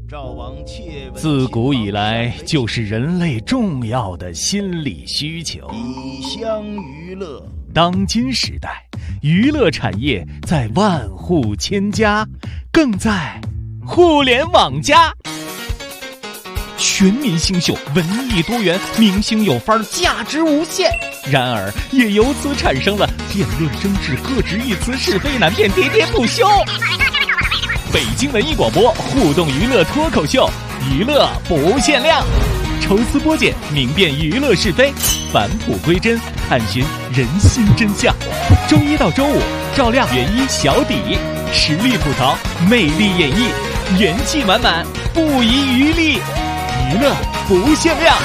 自古以来就是人类重要的心理需求。 以乡娱乐。 当今时代，娱乐产业在万户千家，更在互联网加。全民新秀，文艺多元，明星有范儿，价值无限。然而，也由此产生了辩论争执、各执一词、是非难辨、喋喋不休。北京文艺广播互动娱乐脱口秀，娱乐不限量，抽丝剥茧，明辨娱乐是非，返璞归真，探寻人心真相。周一到周五，照亮原一小底，实力吐槽，魅力演绎，元气满满，不遗余力，娱乐不限量。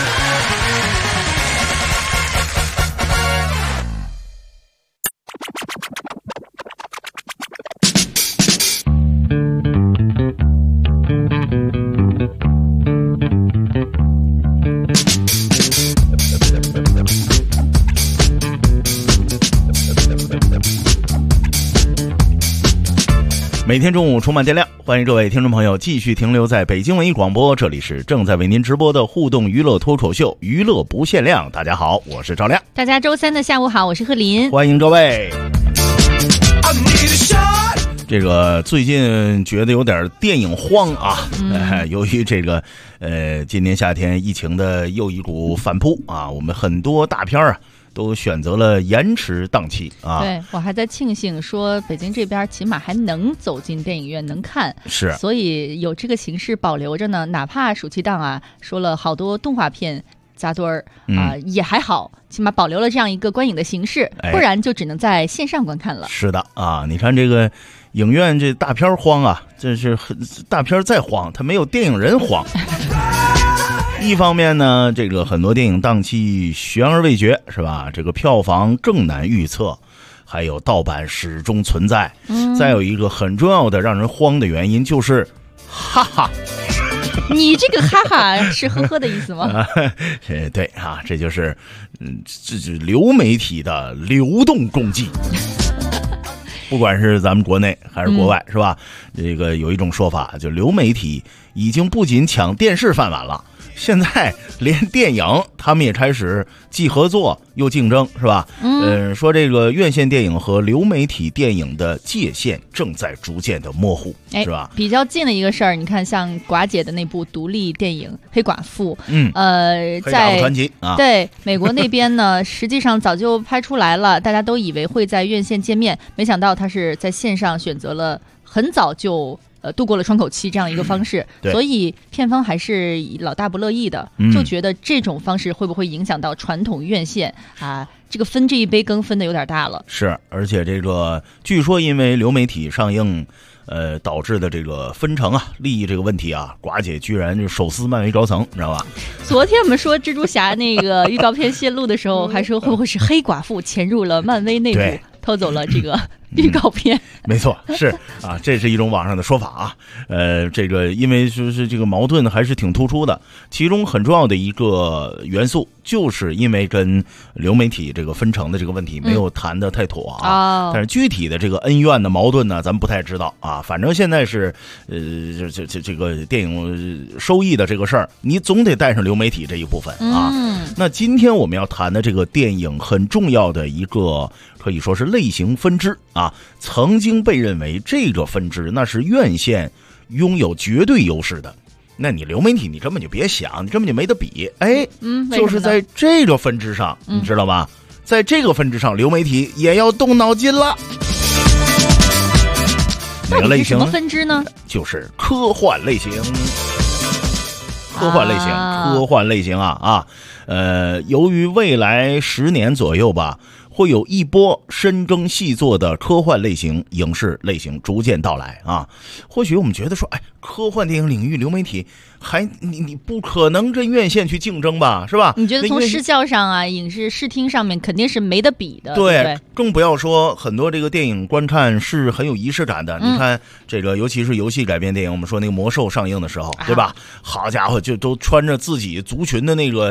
每天中午充满电量，欢迎各位听众朋友继续停留在北京文艺广播，这里是正在为您直播的互动娱乐脱口秀，娱乐不限量。大家好，我是赵亮。 大家周三的下午好，我是贺林， 欢迎各位。这个最近觉得有点电影荒啊，由于这个今年夏天疫情的又一股反扑啊，我们很多大片啊都选择了延迟档期啊。 对，我还在庆幸说北京这边起码还能走进电影院能看， 是， 所以有这个形式保留着呢。哪怕暑期档啊说了好多动画片扎堆儿啊，也还好，起码保留了这样一个观影的形式，不然就只能在线上观看了。 是的啊，你看这个影院这大片荒啊，这是大片再荒，它没有电影人荒。一方面呢，这个很多电影档期悬而未决，是吧？这个票房更难预测，还有盗版始终存在。再有一个很重要的让人慌的原因就是哈哈。 你这个哈哈是呵呵的意思吗？ 对啊，这就是这流媒体的流动共济。不管是咱们国内还是国外，是吧？这个有一种说法，就流媒体已经不仅抢电视饭碗了，现在连电影他们也开始既合作又竞争，是吧？说这个院线电影和流媒体电影的界限正在逐渐的模糊，是吧？ 比较近的一个事儿，你看像寡姐的那部独立电影《黑寡妇》， 在传奇啊， 对美国那边呢，实际上早就拍出来了，大家都以为会在院线见面，没想到它是在线上选择了很早就度过了窗口期这样一个方式，所以片方还是老大不乐意的，就觉得这种方式会不会影响到传统院线啊？这个分这一杯羹分的有点大了。是， 而且这个据说因为流媒体上映导致的这个分成啊利益这个问题啊，寡姐居然就手撕漫威高层，你知道吧？ 昨天我们说蜘蛛侠那个预告片泄露的时候，还说会不会是黑寡妇潜入了漫威内部偷走了这个预告片？ 没错，是啊，这是一种网上的说法啊。这个因为就是这个矛盾还是挺突出的，其中很重要的一个元素就是因为跟流媒体这个分成的这个问题没有谈得太妥啊。但是具体的这个恩怨的矛盾呢，咱们不太知道啊。反正现在是这个电影收益的这个事儿，你总得带上流媒体这一部分啊。那今天我们要谈的这个电影很重要的一个可以说是类型分支啊，曾经被认为这个分支那是院线拥有绝对优势的，那你流媒体你根本就别想，你根本就没得比。就是在这个分支上，你知道吧？在这个分支上，流媒体也要动脑筋了。哪个类型？ 什么分支呢？ 就是科幻类型。科幻类型啊！由于未来10年左右吧，会有一波深耕细作的科幻类型影视类型逐渐到来啊。或许我们觉得说，科幻电影领域流媒体你不可能跟院线去竞争吧，是吧？ 你觉得从视效上啊，影视视听上面肯定是没得比的，对， 更不要说很多这个电影观看是很有仪式感的。你看这个，尤其是游戏改编电影，我们说那个魔兽上映的时候，对吧？好家伙，就都穿着自己族群的那个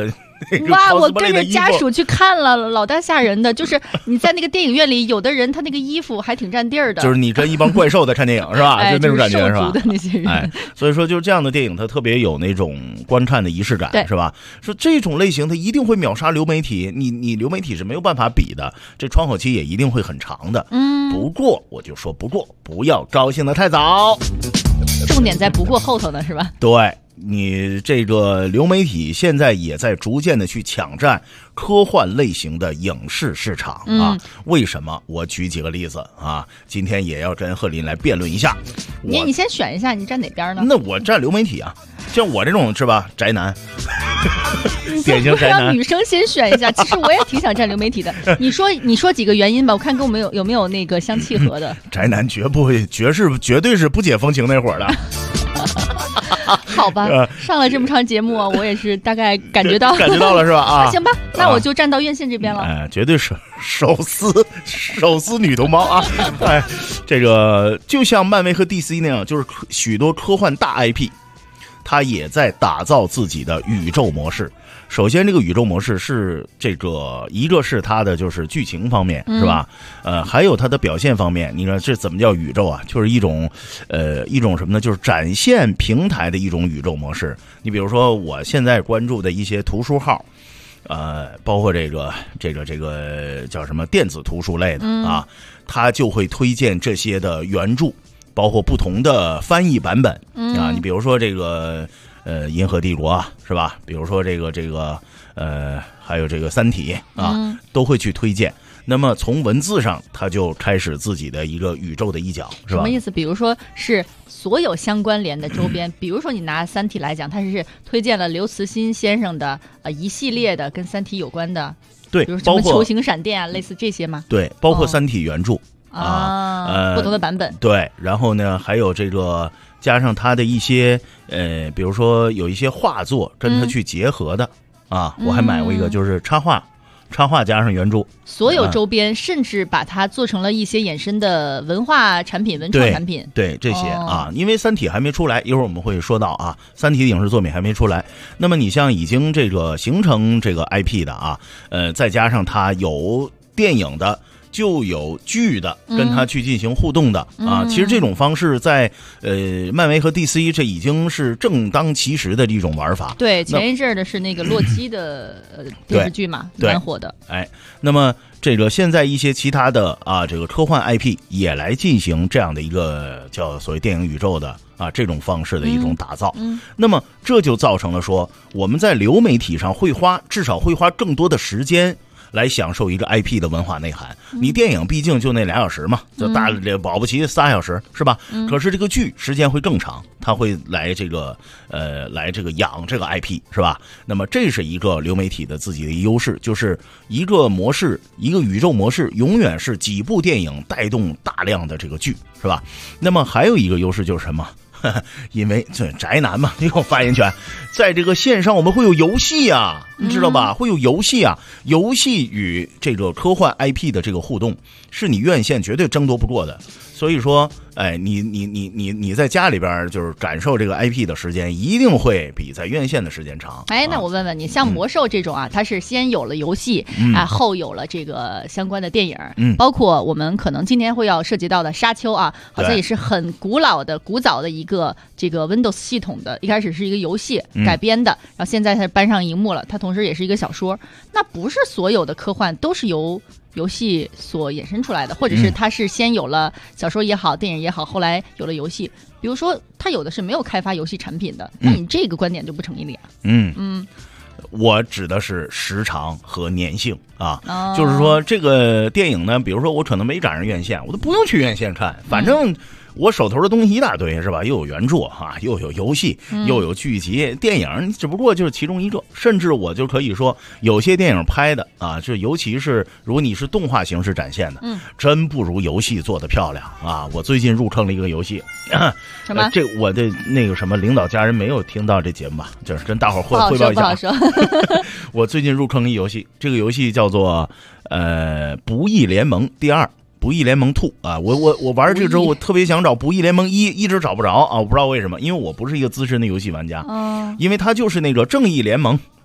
哇，我跟着家属去看了，老大吓人的。就是你在那个电影院里，有的人他那个衣服还挺占地儿的。 就是你跟一帮怪兽在看电影是吧？ 哎， 就那种感觉是吧？ 的那些人。 哎，所以说就是这样的电影，它特别有那种观看的仪式感，是吧？说这种类型它一定会秒杀流媒体，你流媒体是没有办法比的，这窗口期也一定会很长的。不过我就说不要高兴的太早。 重点在不过后头呢，是吧？ 对，你这个流媒体现在也在逐渐的去抢占科幻类型的影视市场啊。为什么？我举几个例子啊，今天也要跟贺林来辩论一下。 你先选一下，你站哪边呢？ 那我站流媒体啊，像我这种是吧，宅男，典型宅男。 让女生先选一下，其实我也挺想站流媒体的。你说几个原因吧，我看跟我们有没有那个相契合的。 宅男绝对是不解风情那会儿的。 好吧，上了这么长节目啊，我也是大概感觉到了是吧？啊， 行吧，那我就站到院线这边了。 哎，绝对是手撕女同胞啊！哎，这个就像漫威和 DC 那样，就是许多科幻大 IP， 它也在打造自己的宇宙模式。首先，这个宇宙模式是这个一个是它的就是剧情方面，是吧？还有它的表现方面。你说这怎么叫宇宙啊？就是一种什么呢？就是展现平台的一种宇宙模式。你比如说，我现在关注的一些图书号，包括这个叫什么电子图书类的啊，它就会推荐这些的原著，包括不同的翻译版本啊。你比如说这个。银河帝国啊，是吧？比如说这个还有这个三体啊，都会去推荐。那么从文字上，它就开始自己的一个宇宙的一角，是吧？ 什么意思？比如说是所有相关联的周边，比如说你拿三体来讲，它是推荐了刘慈欣先生的一系列的跟三体有关的， 对， 比如什么球形闪电啊，类似这些吗？ 对，包括三体原著不同的版本。 对，然后呢，还有这个。加上他的一些比如说有一些画作跟他去结合的啊，我还买过一个，就是插画加上原著， 所有周边，甚至把它做成了一些衍生的文化产品、文创产品， 对这些啊，因为《三体》还没出来，一会儿我们会说到啊，《三体》的影视作品还没出来。那么你像已经这个形成这个 IP 的啊，再加上它有电影的。就有剧的跟他去进行互动的啊，其实这种方式在漫威和 DC 这已经是正当其时的一种玩法。 对，前一阵的是那个洛基的电视剧嘛，蛮火的。 哎，那么这个现在一些其他的啊，这个科幻 IP 也来进行这样的一个叫所谓电影宇宙的啊这种方式的一种打造。那么这就造成了说我们在流媒体上至少会花更多的时间。来享受一个 IP 的文化内涵，你电影毕竟就那2小时嘛，就保不齐3小时是吧？可是这个剧时间会更长，它会来这个养这个 IP 是吧？那么这是一个流媒体的自己的优势，就是一个模式，一个宇宙模式，永远是几部电影带动大量的这个剧是吧？那么还有一个优势就是什么？因为这宅男嘛，你有发言权，在这个线上我们会有游戏啊，你知道吧？会有游戏啊，游戏与这个科幻 IP 的这个互动，是你院线绝对争夺不过的。所以说，哎，你在家里边就是感受这个 IP 的时间，一定会比在院线的时间长。 哎，那我问问你，像魔兽这种啊，它是先有了游戏后有了这个相关的电影，包括我们可能今天会要涉及到的沙丘啊，好像也是很古早的一个这个 Windows 系统的，一开始是一个游戏改编的，然后现在它搬上荧幕了，它同时也是一个小说。那不是所有的科幻都是由游戏所衍生出来的，或者是它是先有了小说也好，电影也好，后来有了游戏。比如说，它有的是没有开发游戏产品的，那你这个观点就不成立了呀。 我指的是时长和粘性啊，就是说这个电影呢，比如说我可能没赶上院线，我都不用去院线看，反正。我手头的东西一大堆是吧？又有原著啊，又有游戏，又有剧集、电影，只不过就是其中一个。甚至我就可以说，有些电影拍的啊，就尤其是如果你是动画形式展现的，真不如游戏做的漂亮啊！我最近入坑了一个游戏， 什么？ 这我的那个什么领导家人没有听到这节目吧？就是跟大伙汇报一下。 不好说。 我最近入坑一游戏，这个游戏叫做不义联盟第2。不义联盟2啊，我玩这个之后，我特别想找不义联盟1，一直找不着啊，我不知道为什么，因为我不是一个资深的游戏玩家，因为它就是那个正义联盟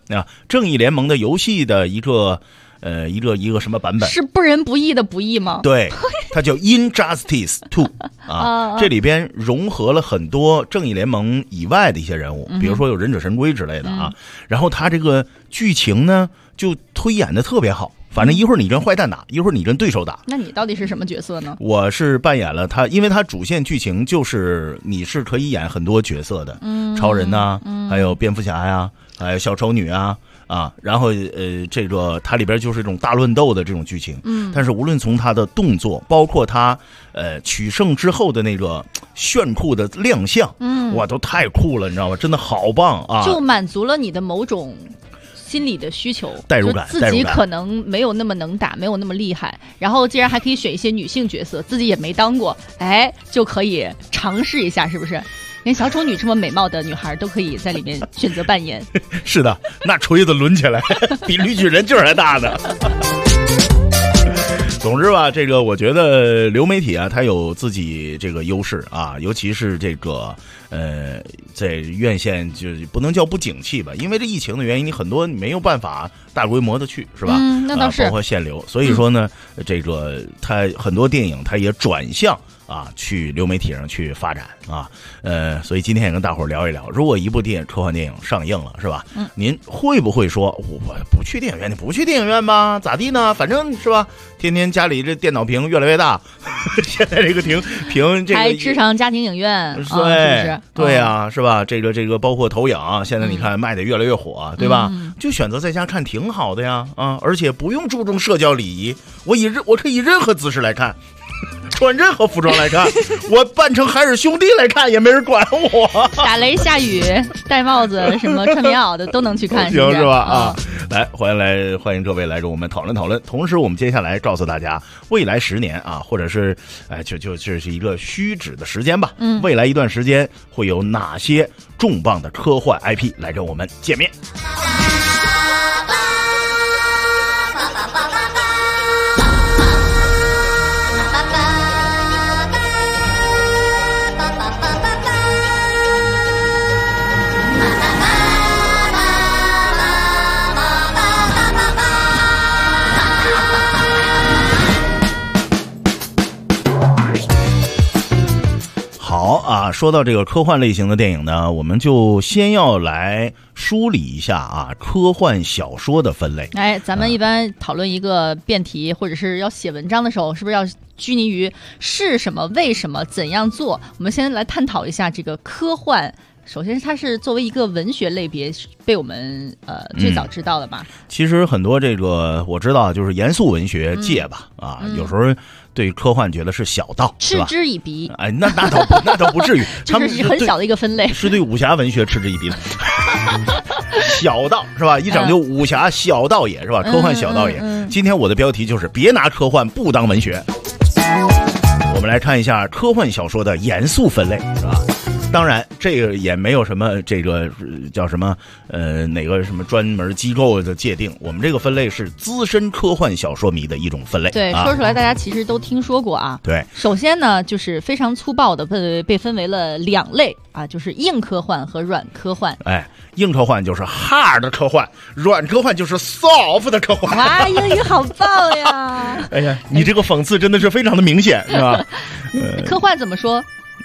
啊，正义联盟的游戏的一个什么版本？ 是不仁不义的不义吗？ 对，它叫 Injustice 2啊，这里边融合了很多正义联盟以外的一些人物，比如说有忍者神龟之类的啊。然后它这个剧情呢，就推演的特别好。反正一会儿你跟坏蛋打，一会儿你跟对手打。 那你到底是什么角色呢？ 我是扮演了他，因为他主线剧情就是你是可以演很多角色的，超人呐，还有蝙蝠侠呀，还有小丑女啊。然后这个它里边就是这种大乱斗的这种剧情，但是无论从他的动作，包括他取胜之后的那个炫酷的亮相，哇，都太酷了，你知道吗？真的好棒啊！ 就满足了你的某种心理的需求， 代入感， 自己可能没有那么能打，没有那么厉害，然后既然还可以选一些女性角色，自己也没当过，哎，就可以尝试一下，是不是？连小丑女这么美貌的女孩都可以在里面选择扮演。 是的，那锤子抡起来比绿巨人劲儿还大呢。总之吧，这个我觉得流媒体啊，它有自己这个优势啊，尤其是这个在院线就不能叫不景气吧，因为这疫情的原因，你很多没有办法大规模的去，是吧？ 那倒是， 包括限流，所以说呢，这个它很多电影它也转向去流媒体上去发展啊，所以今天也跟大伙儿聊一聊，如果一部科幻电影上映了，是吧？您会不会说我不去电影院？你不去电影院吧？咋地呢？反正是吧，天天家里这电脑屏越来越大，现在这个屏这个还支上家庭影院， 对， 是不是？ 对呀，是吧？这个包括投影，现在你看卖的越来越火，对吧？就选择在家看挺好的呀，而且不用注重社交礼仪，我可以任何姿势来看。穿任何服装来看，我扮成海尔兄弟来看也没人管我。 打雷下雨戴帽子什么穿棉袄的都能去看， 行是吧？来欢迎各位来跟我们讨论讨论。同时我们接下来告诉大家，未来10年或者是就是一个虚指的时间吧。未来一段时间会有哪些重磅的科幻 IP 来跟我们见面？好说到这个科幻类型的电影呢，我们就先要来梳理一下科幻小说的分类。 咱们一般讨论一个辩题或者是要写文章的时候，是不是要拘泥于是什么、为什么、怎样做？我们先来探讨一下这个科幻。首先它是作为一个文学类别被我们最早知道的吧。其实很多这个我知道就是严肃文学界吧，有时候对科幻觉得是小道， 嗤之以鼻。 那倒不至于，他们是很小的一个分类， 是对武侠文学嗤之以鼻的。小道是吧？一讲究武侠小道也是吧？科幻小道也。今天我的标题就是别拿科幻不当文学。我们来看一下科幻小说的严肃分类，是吧？当然这个也没有什么这个叫什么哪个什么专门机构的界定，我们这个分类是资深科幻小说迷的一种分类。 对，说出来大家其实都听说过啊。 对， 首先呢就是非常粗暴的被分为了2类就是硬科幻和软科幻。 硬科幻就是 hard 科幻，软科幻就是 soft 的科幻。 哇，英语好棒呀！ 哎呀，你这个讽刺真的是非常的明显，是吧？ 科幻怎么说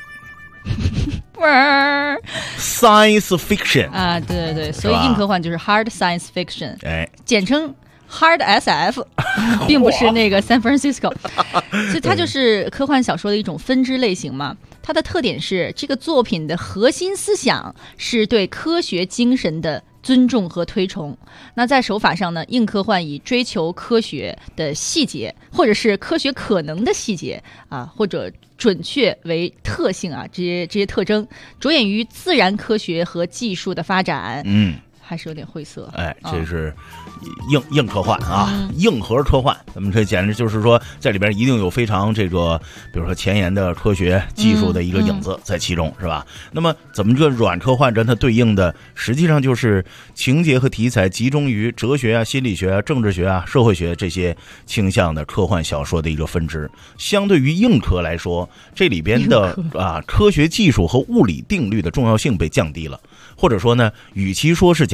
？Science fiction 对，所以硬科幻就是 hard science fiction，简称 hard SF， 并不是那个 San Francisco， 所以它就是科幻小说的一种分支类型嘛。它的特点是这个作品的核心思想是对科学精神的尊重和推崇。那在手法上呢，硬科幻以追求科学的细节，或者是科学可能的细节或者准确为特性这些特征，着眼于自然科学和技术的发展。还是有点晦涩。 这是硬科幻硬核科幻，咱们这简直就是说在里边一定有非常这个比如说前沿的科学技术的一个影子在其中，是吧？那么怎么这软科幻跟它对应的实际上就是情节和题材集中于哲学心理学政治学社会学这些倾向的科幻小说的一个分支。相对于硬科来说，这里边的科学技术和物理定律的重要性被降低了，或者说呢，与其说是讲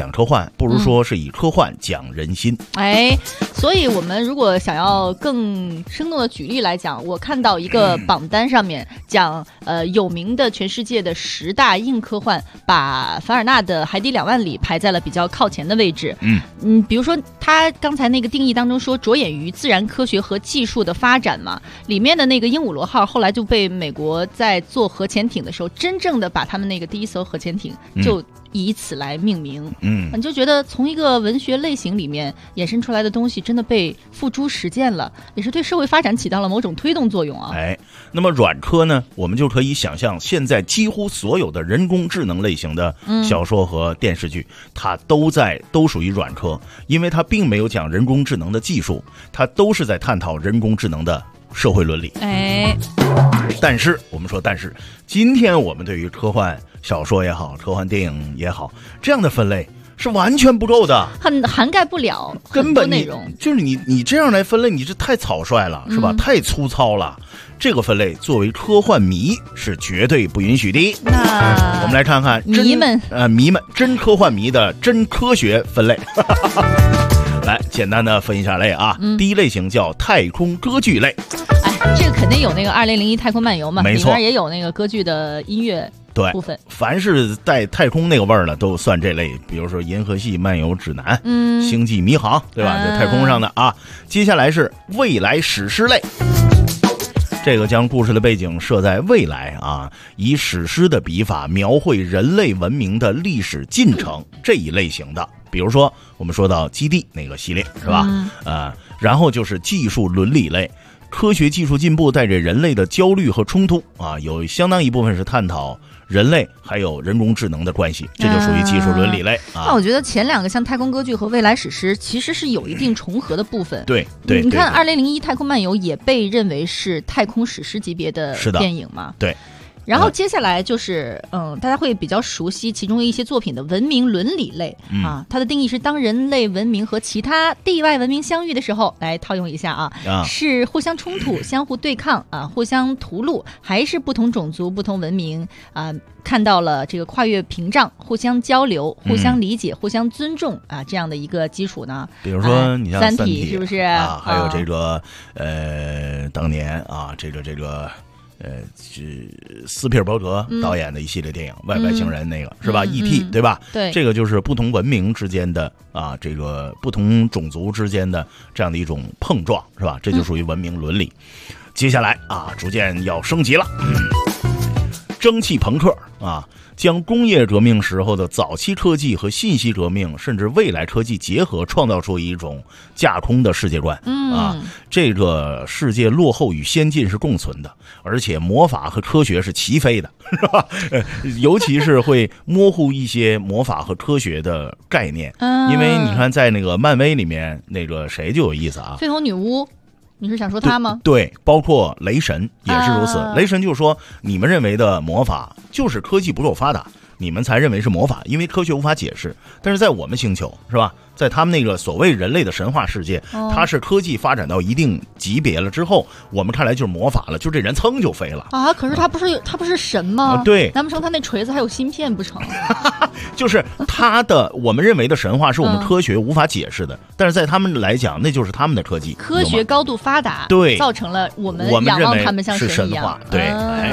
讲科幻，不如说是以科幻讲人心。 所以我们如果想要更生动的举例来讲，我看到一个榜单上面讲有名的全世界的10大硬科幻，把凡尔纳的《海底2万里》排在了比较靠前的位置。比如说他刚才那个定义当中说着眼于自然科学和技术的发展嘛，里面的那个鹦鹉螺号后来就被美国在做核潜艇的时候，真正的把他们那个第一艘核潜艇就以此来命名。你就觉得从一个文学类型里面衍生出来的东西真的被付诸实践了，也是对社会发展起到了某种推动作用啊。 那么软科呢，我们就可以想象现在几乎所有的人工智能类型的小说和电视剧，它都属于软科，因为它并没有讲人工智能的技术，它都是在探讨人工智能的社会伦理。但是今天我们对于科幻小说也好，科幻电影也好，这样的分类是完全不够的， 涵盖不了根本内容。 就是你这样来分类，你这太草率了，是吧？太粗糙了。这个分类作为科幻迷是绝对不允许的。那我们来看看迷们真科幻迷的真科学分类。来简单的分一下类啊。第一类型叫太空歌剧类。 这个肯定有那个2001太空漫游嘛， 没错， 里面也有那个歌剧的音乐部分。 凡是带太空那个味儿的都算这类，比如说银河系漫游指南、星际迷航，对吧？在太空上的啊。接下来是未来史诗类。这个将故事的背景设在未来啊，以史诗的笔法描绘人类文明的历史进程这一类型的，比如说我们说到基地那个系列，是吧？然后就是技术伦理类，科学技术进步带给人类的焦虑和冲突啊，有相当一部分是探讨人类还有人工智能的关系，这就属于技术伦理类啊。 那我觉得前两个像太空歌剧和未来史诗其实是有一定重合的部分。 对， 你看2001太空漫游也被认为是太空史诗级别的电影嘛。 对。 然后接下来就是大家会比较熟悉其中一些作品的文明伦理类啊，它的定义是当人类文明和其他地外文明相遇的时候，来套用一下啊，是互相冲突、相互对抗啊、互相屠戮，还是不同种族、不同文明啊看到了这个跨越屏障、互相交流、互相理解、互相尊重啊这样的一个基础呢？ 比如说你像三体是不是啊？还有这个当年啊这个是斯皮尔伯格导演的一系列电影，外星人那个是吧？E.T. 对吧？ 对， 这个就是不同文明之间的啊，这个不同种族之间的这样的一种碰撞，是吧？这就属于文明伦理。接下来啊，逐渐要升级了，蒸汽朋克啊。将工业革命时候的早期科技和信息革命甚至未来科技结合，创造出一种架空的世界观啊！这个世界落后与先进是共存的，而且魔法和科学是齐飞的，是吧？尤其是会模糊一些魔法和科学的概念，因为你看在那个漫威里面，那个谁就有意思啊， 绯红女巫。你是想说他吗？ 对，包括雷神也是如此。雷神就说，你们认为的魔法就是科技不够发达，你们才认为是魔法，因为科学无法解释。但是在我们星球，是吧？在他们那个所谓人类的神话世界，它是科技发展到一定级别了之后，我们看来就是魔法了，就这人噌就飞了啊！可是他不是神吗？ 对， 难不成他那锤子还有芯片不成？ 就是他的我们认为的神话是我们科学无法解释的，但是在他们来讲，那就是他们的科技， 科学高度发达， 对， 造成了我们仰望他们像神一样。 对，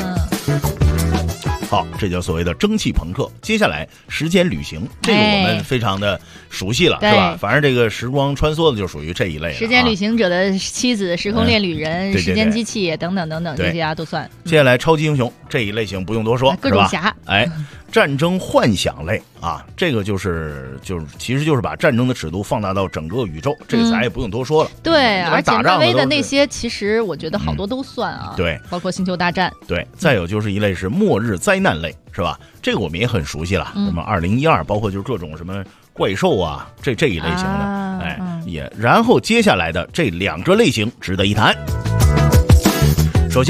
好，这叫所谓的蒸汽朋克。接下来时间旅行，这个我们非常的熟悉了，是吧？反正这个时光穿梭的就属于这一类。 时间旅行者的妻子、时空恋旅人、时间机器等等等等，这些都算。 接下来超级英雄这一类型不用多说， 各种侠。 战争幻想类啊，这个就是其实就是把战争的尺度放大到整个宇宙，这个咱也不用多说了。 对，而且漫威的那些其实我觉得好多都算啊。 对， 包括星球大战。 对，再有就是一类是末日灾难类，是吧？这个我们也很熟悉了，什么2012，包括就是各种什么怪兽啊，这一类型的，也。然后接下来的这2个类型值得一谈。首先，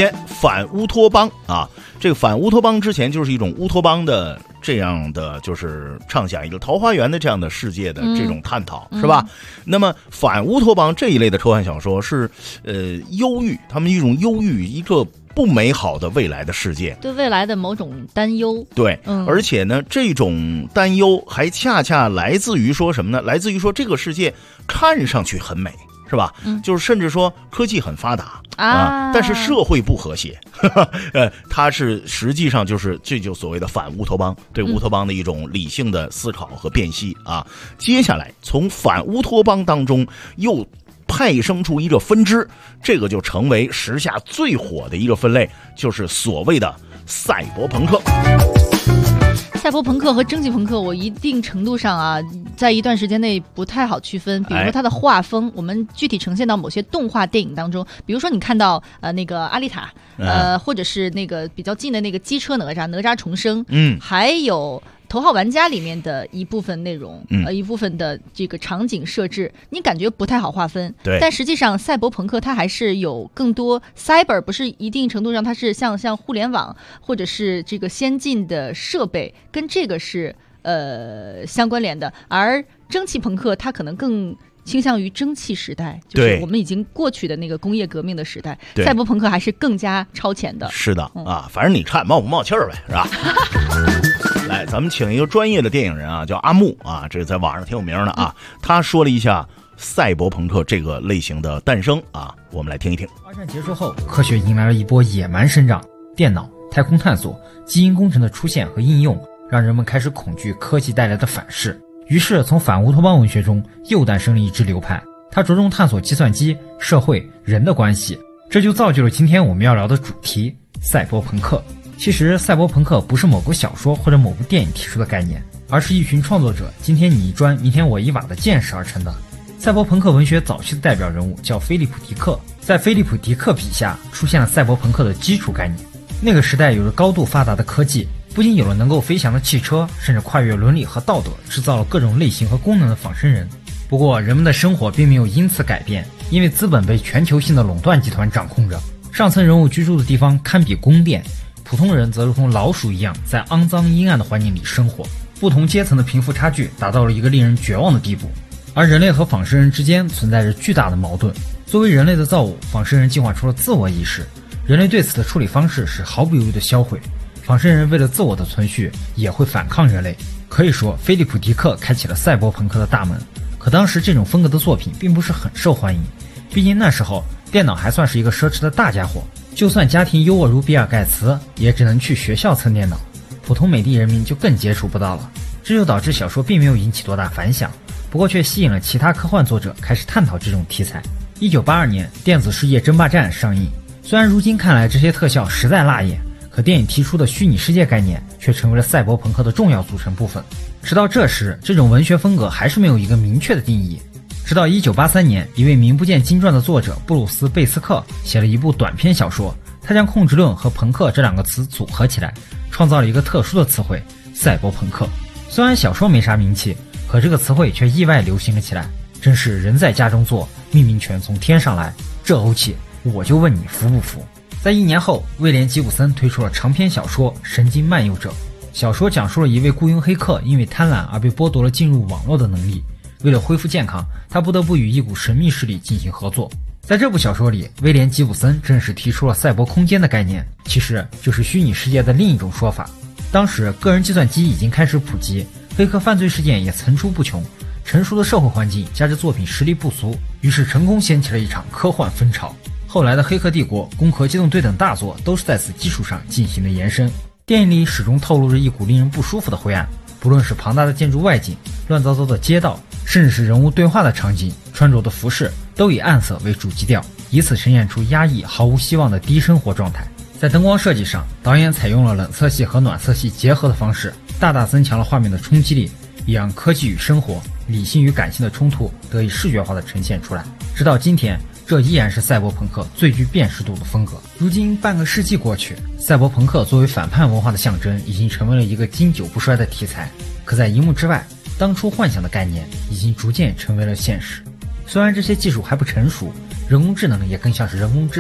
反乌托邦啊。这个反乌托邦之前就是一种乌托邦的这样的，就是畅想一个桃花源的这样的世界的这种探讨，是吧？那么反乌托邦这一类的科幻小说是忧郁，他们一种忧郁，一个不美好的未来的世界， 对未来的某种担忧。 对，而且呢，这种担忧还恰恰来自于说什么呢？来自于说这个世界看上去很美，是吧？就是甚至说科技很发达啊，但是社会不和谐。它是实际上就是这就所谓的反乌托邦，对乌托邦的一种理性的思考和辨析啊。接下来从反乌托邦当中又派生出一个分支，这个就成为时下最火的一个分类，就是所谓的赛博朋克。 赛博朋克和蒸汽朋克，我一定程度上啊，在一段时间内不太好区分。比如说它的画风，我们具体呈现到某些动画电影当中，比如说你看到那个阿丽塔，或者是那个比较近的那个机车哪吒重生，还有头号玩家里面的一部分内容，一部分的这个场景设置，你感觉不太好划分。 对， 但实际上赛博朋克它还是有更多 cyber， 不是一定程度上它是像互联网或者是这个先进的设备，跟这个是相关联的。而蒸汽朋克它可能更倾向于蒸汽时代，就是我们已经过去的那个工业革命的时代。赛博朋克还是更加超前的。 是的啊，反正你看冒不冒气儿呗，是吧？来，咱们请一个专业的电影人啊，叫阿木啊，这个在网上挺有名的啊。他说了一下赛博朋克这个类型的诞生啊，我们来听一听。 二战结束后，科学迎来了一波野蛮生长，电脑、太空探索、基因工程的出现和应用，让人们开始恐惧科技带来的反噬。于是，从反乌托邦文学中又诞生了一支流派，它着重探索计算机、社会、人的关系，这就造就了今天我们要聊的主题——赛博朋克。其实赛博朋克不是某部小说或者某部电影提出的概念，而是一群创作者今天你一砖明天我一瓦的见识而成的。赛博朋克文学早期的代表人物叫菲利普·迪克，在菲利普·迪克笔下出现了赛博朋克的基础概念。那个时代有着高度发达的科技，不仅有了能够飞翔的汽车，甚至跨越伦理和道德，制造了各种类型和功能的仿生人。不过人们的生活并没有因此改变，因为资本被全球性的垄断集团掌控着，上层人物居住的地方堪比宫殿，普通人则如同老鼠一样在肮脏阴暗的环境里生活，不同阶层的贫富差距达到了一个令人绝望的地步。而人类和仿生人之间存在着巨大的矛盾，作为人类的造物，仿生人进化出了自我意识，人类对此的处理方式是毫不犹豫的销毁，仿生人为了自我的存续也会反抗人类。可以说菲利普·迪克开启了赛博朋克的大门，可当时这种风格的作品并不是很受欢迎，毕竟那时候电脑还算是一个奢侈的大家伙，就算家庭优渥如比尔盖茨，也只能去学校蹭电脑，普通美的人民就更接触不到了。这就导致小说并没有引起多大反响，不过却吸引了其他科幻作者开始探讨这种题材。1982年电子世界争霸战上映，虽然如今看来这些特效实在辣眼，可电影提出的虚拟世界概念却成为了赛博朋克的重要组成部分。直到这时，这种文学风格还是没有一个明确的定义。直到1983年，一位名不见经传的作者布鲁斯·贝斯克写了一部短篇小说，他将控制论和朋克这两个词组合起来，创造了一个特殊的词汇——赛博朋克。虽然小说没啥名气，可这个词汇却意外流行了起来，真是人在家中坐，命名权从天上来，这欧气我就问你服不服。在1年后，威廉·吉普森推出了长篇小说《神经漫游者》。小说讲述了一位雇佣黑客因为贪婪而被剥夺了进入网络的能力，为了恢复健康，他不得不与一股神秘势力进行合作。在这部小说里，威廉·吉普森正式提出了赛博空间的概念，其实就是虚拟世界的另一种说法。当时个人计算机已经开始普及，黑客犯罪事件也层出不穷，成熟的社会环境加之作品实力不俗，于是成功掀起了一场科幻风潮。后来的《黑客帝国》《攻壳机动队》等大作都是在此基础上进行的延伸。电影里始终透露着一股令人不舒服的灰暗，不论是庞大的建筑外景、乱糟糟的街道，甚至是人物对话的场景、穿着的服饰，都以暗色为主基调，以此呈现出压抑、毫无希望的低生活状态。在灯光设计上，导演采用了冷色系和暖色系结合的方式，大大增强了画面的冲击力，也让科技与生活、理性与感性的冲突得以视觉化的呈现出来。直到今天，这依然是赛博朋克最具辨识度的风格。如今半个世纪过去，赛博朋克作为反叛文化的象征，已经成为了一个经久不衰的题材。可在荧幕之外，当初幻想的概念已经逐渐成为了现实。虽然这些技术还不成熟，人工智能也更像是人工智障，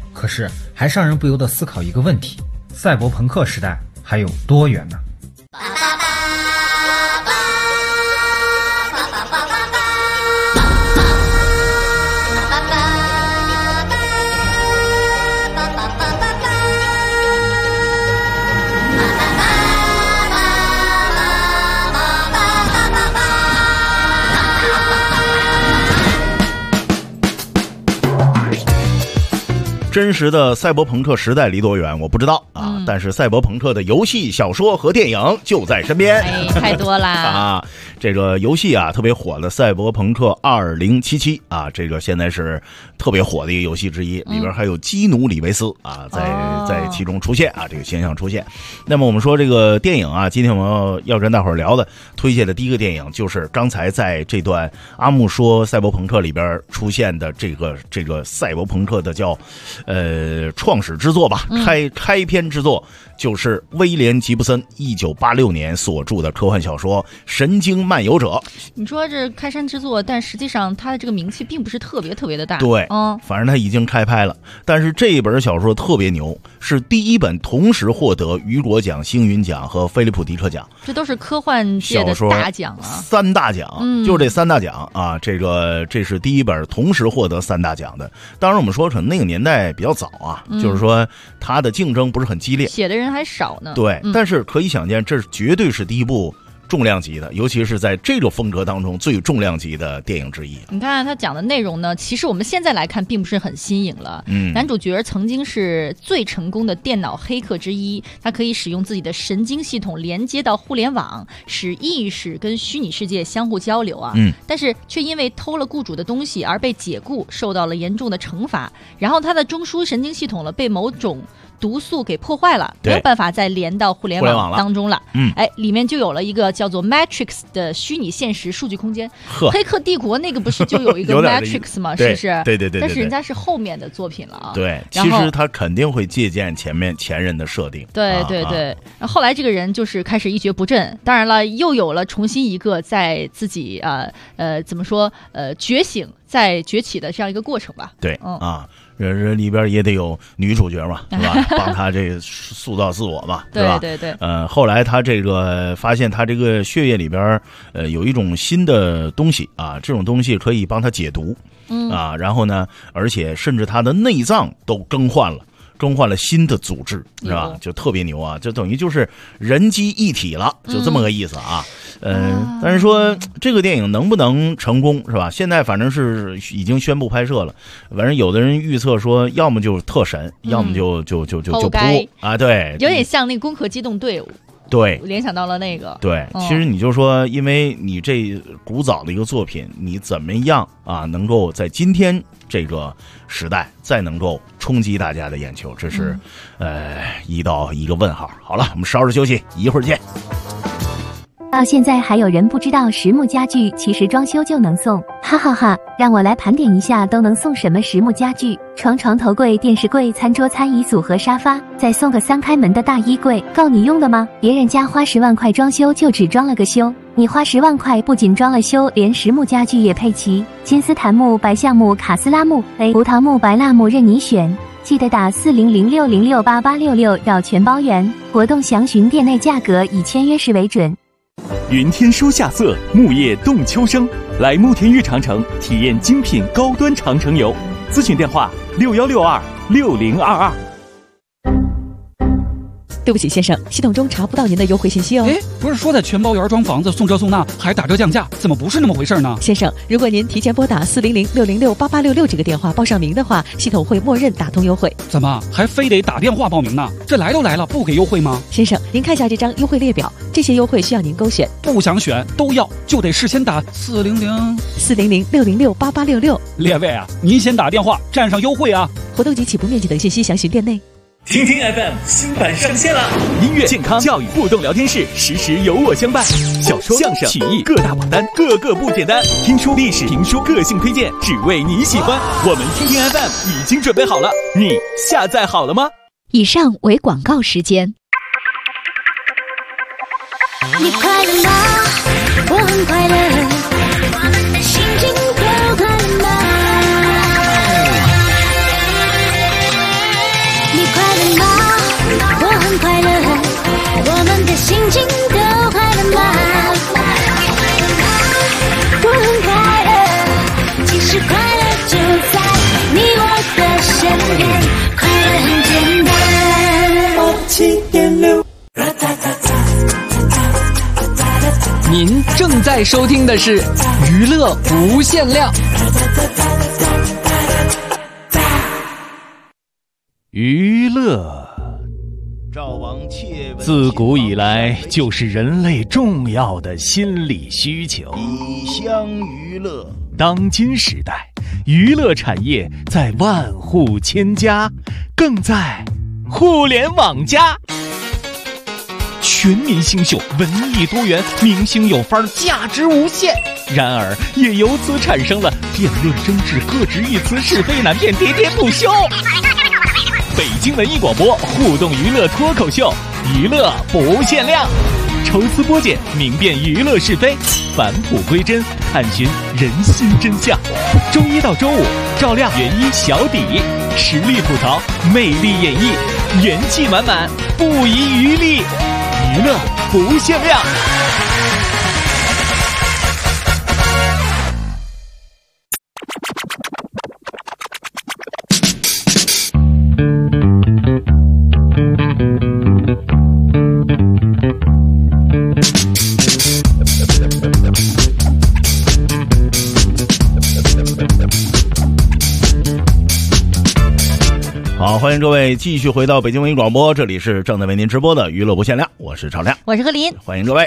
可是还是让人不由得思考一个问题：赛博朋克时代还有多远呢？ 真实的赛博朋克时代离多远我不知道啊，但是赛博朋克的游戏、小说和电影就在身边。 哎，太多啦啊！这个游戏啊特别火的《赛博朋克2077》啊，这个现在是特别火的一个游戏之一，里边还有基努里维斯啊在其中出现啊，这个形象出现。那么我们说这个电影啊，今天我们要跟大伙儿聊的推荐的第一个电影就是刚才在这段阿木说赛博朋克里边出现的这个赛博朋克的叫创始之作吧，开篇之作就是威廉吉布森1986年所著的科幻小说《神经漫游者》。 你说这开山之作，但实际上他的这个名气并不是特别的大。 对，反正他已经开拍了。但是这一本小说特别牛，是第一本同时获得雨果奖、星云奖和菲利普迪克奖。 这都是科幻界的大奖啊 ，3大奖，就是这3大奖啊。这是第一本同时获得3大奖的。当然我们说可能那个年代比较早啊，就是说他的竞争不是很激烈， 写的人还少呢。 对，但是可以想见，这绝对是第一部重量级的，尤其是在这个风格当中最重量级的电影之一。 你看他讲的内容呢，其实我们现在来看并不是很新颖了。男主角曾经是最成功的电脑黑客之一，他可以使用自己的神经系统连接到互联网，使意识跟虚拟世界相互交流啊。但是却因为偷了雇主的东西而被解雇，受到了严重的惩罚。然后他的中枢神经系统被某种毒素给破坏了，没有办法再连到互联网当中了。里面就有了一个叫做 Matrix 的虚拟现实数据空间。黑客帝国那个不是就有一个 Matrix 吗？是不是？ 对。 但是人家是后面的作品了啊。 对，其实他肯定会借鉴前人的设定。 对。后来这个人就是开始一蹶不振，当然了，又有了重新一个在自己怎么说觉醒再崛起的这样一个过程吧。 对，这里边也得有女主角嘛，是吧？帮他这个塑造自我嘛，对吧？ 对。 后来他这个发现他这个血液里边有一种新的东西啊，这种东西可以帮他解毒啊，然后呢，而且甚至他的内脏都更换了新的组织，是吧？就特别牛啊，就等于就是人机一体了，就这么个意思啊。但是说这个电影能不能成功，是吧？现在反正是已经宣布拍摄了，反正有的人预测说，要么就是特神，要么就不啊，对， 有点像那个攻壳机动队伍。 对， 联想到了那个。 对，其实你就说，因为你这古早的一个作品，你怎么样啊，能够在今天这个时代再能够冲击大家的眼球，这是一个问号。好了，我们稍事休息，一会儿见。 到现在还有人不知道实木家具其实装修就能送，哈哈哈！让我来盘点一下都能送什么实木家具：床、头柜、电视柜、餐桌、餐椅组和沙发，再送个3开门的大衣柜，够你用的吗？别人家花10万块装修就只装了个修，你花10万块不仅装了修，连实木家具也配齐，金丝檀木、白橡木、卡斯拉木、胡桃木、白蜡木任你选。记得打4006068866绕全包圆，活动详询店内价格，以签约时为准。 云天书夏色，木叶动秋声。来慕田峪长城体验精品高端长城游，咨询电话61626022。 对不起先生，系统中查不到您的优惠信息哦。 不是说在全包园装房子送这送那还打折降价，怎么不是那么回事呢？ 先生，如果您提前拨打4006068866这个电话报上名的话，系统会默认打通优惠。 怎么还非得打电话报名呢？这来都来了，不给优惠吗？ 先生，您看下这张优惠列表，这些优惠需要您勾选， 不想选都要，就得事先打 4006068866。 列位啊，您先打电话占上优惠啊！ 活动及起步面积等信息详询店内。 听听 FM 新版上线了，音乐、健康、教育、互动聊天室，时时有我相伴。小说、相声、曲艺各大榜单，个个不简单。听书、历史、评书，个性推荐，只为你喜欢。我们听听 FM 已经准备好了，你下载好了吗？ 以上为广告时间。 你快乐吗？我很快乐，我们的心情都快乐吗？ 您正在收听的是娱乐无限量。 娱乐赵王窃闻， 自古以来就是人类重要的心理需求。 以相娱乐， 当今时代，娱乐产业在万户千家，更在互联网加。全民新秀，文艺多元，明星有范儿，价值无限。然而，也由此产生了辩论争执、各执一词、是非难辨、喋喋不休。北京文艺广播互动娱乐脱口秀，娱乐不限量，抽丝剥茧，明辨娱乐是非，返璞归真，探寻人心真相。周一到周五，照亮原一小底，实力吐槽，魅力演绎，元气满满，不遗余力，娱乐不限量。 好，欢迎各位继续回到北京文艺广播，这里是正在为您直播的娱乐不限量，我是赵亮， 我是何林， 欢迎各位。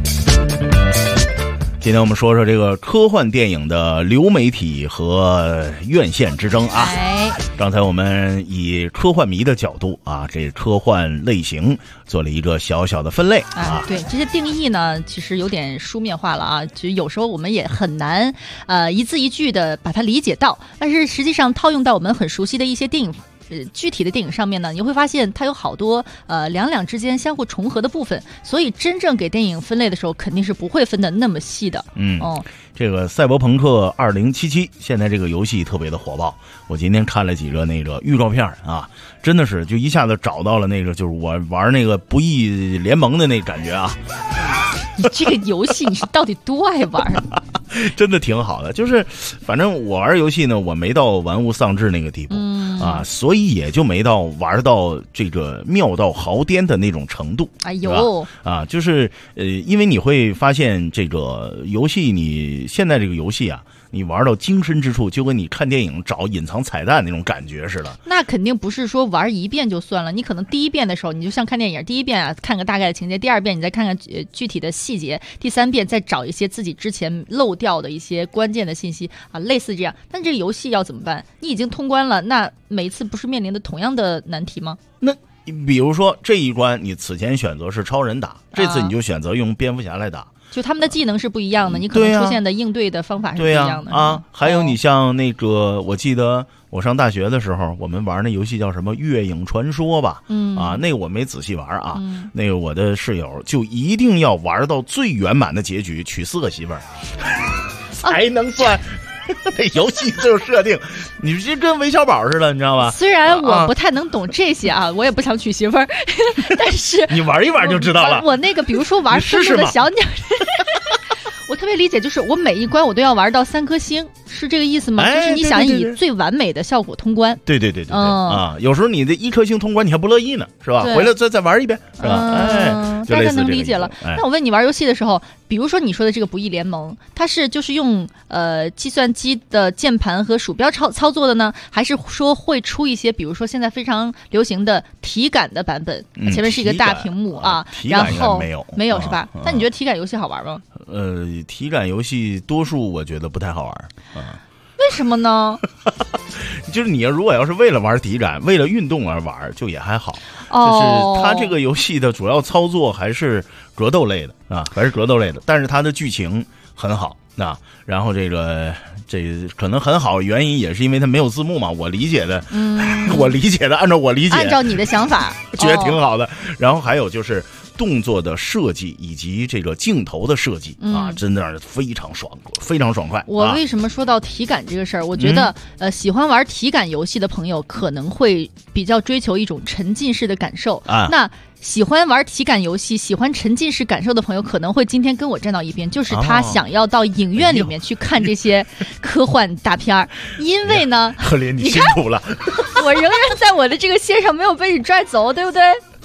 今天我们说说这个科幻电影的流媒体和院线之争啊。刚才我们以科幻迷的角度啊，这科幻类型做了一个小小的分类啊。 对，这些定义呢，其实有点书面化了啊，其实有时候我们也很难一字一句的把它理解到，但是实际上套用到我们很熟悉的一些电影。具体的电影上面呢，你会发现它有好多两之间相互重合的部分，所以真正给电影分类的时候，肯定是不会分的那么细的。 这个赛博朋克2077现在这个游戏特别的火爆，我今天看了几个那个预告片啊，真的是就一下子找到了那个就是我玩那个不义联盟的那感觉啊。 你这个游戏你是到底多爱玩？ 真的挺好的，就是反正我玩游戏呢，我没到玩物丧志那个地步啊，所以也就没到玩到这个妙到毫巅的那种程度。 哎呦啊，就是因为你会发现这个游戏，你现在这个游戏啊，你玩到精深之处，就跟你看电影找隐藏彩蛋那种感觉似的。 那肯定不是说玩一遍就算了，你可能第一遍的时候，你就像看电影，第一遍啊看个大概的情节，第二遍你再看看具体的细节，第三遍再找一些自己之前漏掉的一些关键的信息啊，类似这样。但这个游戏要怎么办？你已经通关了，那每一次不是面临的同样的难题吗？ 那比如说这一关你此前选择是超人打，这次你就选择用蝙蝠侠来打。 就他们的技能是不一样的，你可能出现的应对的方法是不一样的。 还有你像那个，我记得我上大学的时候，我们玩那游戏叫什么《月影传说》吧？那个我没仔细玩啊。那个我的室友就一定要玩到最圆满的结局，娶4个媳妇儿才能算。这游戏就是设定，你这跟韦小宝似的，你知道吧？ 虽然我不太能懂这些啊，我也不想娶媳妇儿，但是你玩一玩就知道了。 我那个，比如说玩愤怒的小鸟，我特别理解，就是我每一关我都要玩到3颗星，是这个意思吗？就是你想以最完美的效果通关。 对啊，有时候你的1颗星通关你还不乐意呢，是吧？回来再玩一遍，是吧？ 大概能理解了。那我问你，玩游戏的时候，比如说你说的这个不义联盟，它是就是用计算机的键盘和鼠标操作的呢，还是说会出一些比如说现在非常流行的体感的版本，前面是一个大屏幕啊，然后没有是吧？那你觉得体感游戏好玩吗？ 体感游戏多数我觉得不太好玩为什么呢？ 就是你如果要是为了玩体感，为了运动而玩，就也还好。就是它这个游戏的主要操作还是格斗类的啊，但是它的剧情很好啊。然后这可能很好，原因也是因为它没有字幕嘛。我理解的，按照你的想法， 觉得挺好的。然后还有就是动作的设计以及这个镜头的设计啊，真的是非常爽快。 我为什么说到体感这个事儿？我觉得喜欢玩体感游戏的朋友可能会比较追求一种沉浸式的感受啊。那喜欢玩体感游戏、喜欢沉浸式感受的朋友，可能会今天跟我站到一边，就是他想要到影院里面去看这些科幻大片儿，因为呢， 可怜你辛苦了， 我仍然在我的这个线上没有被你拽走，对不对？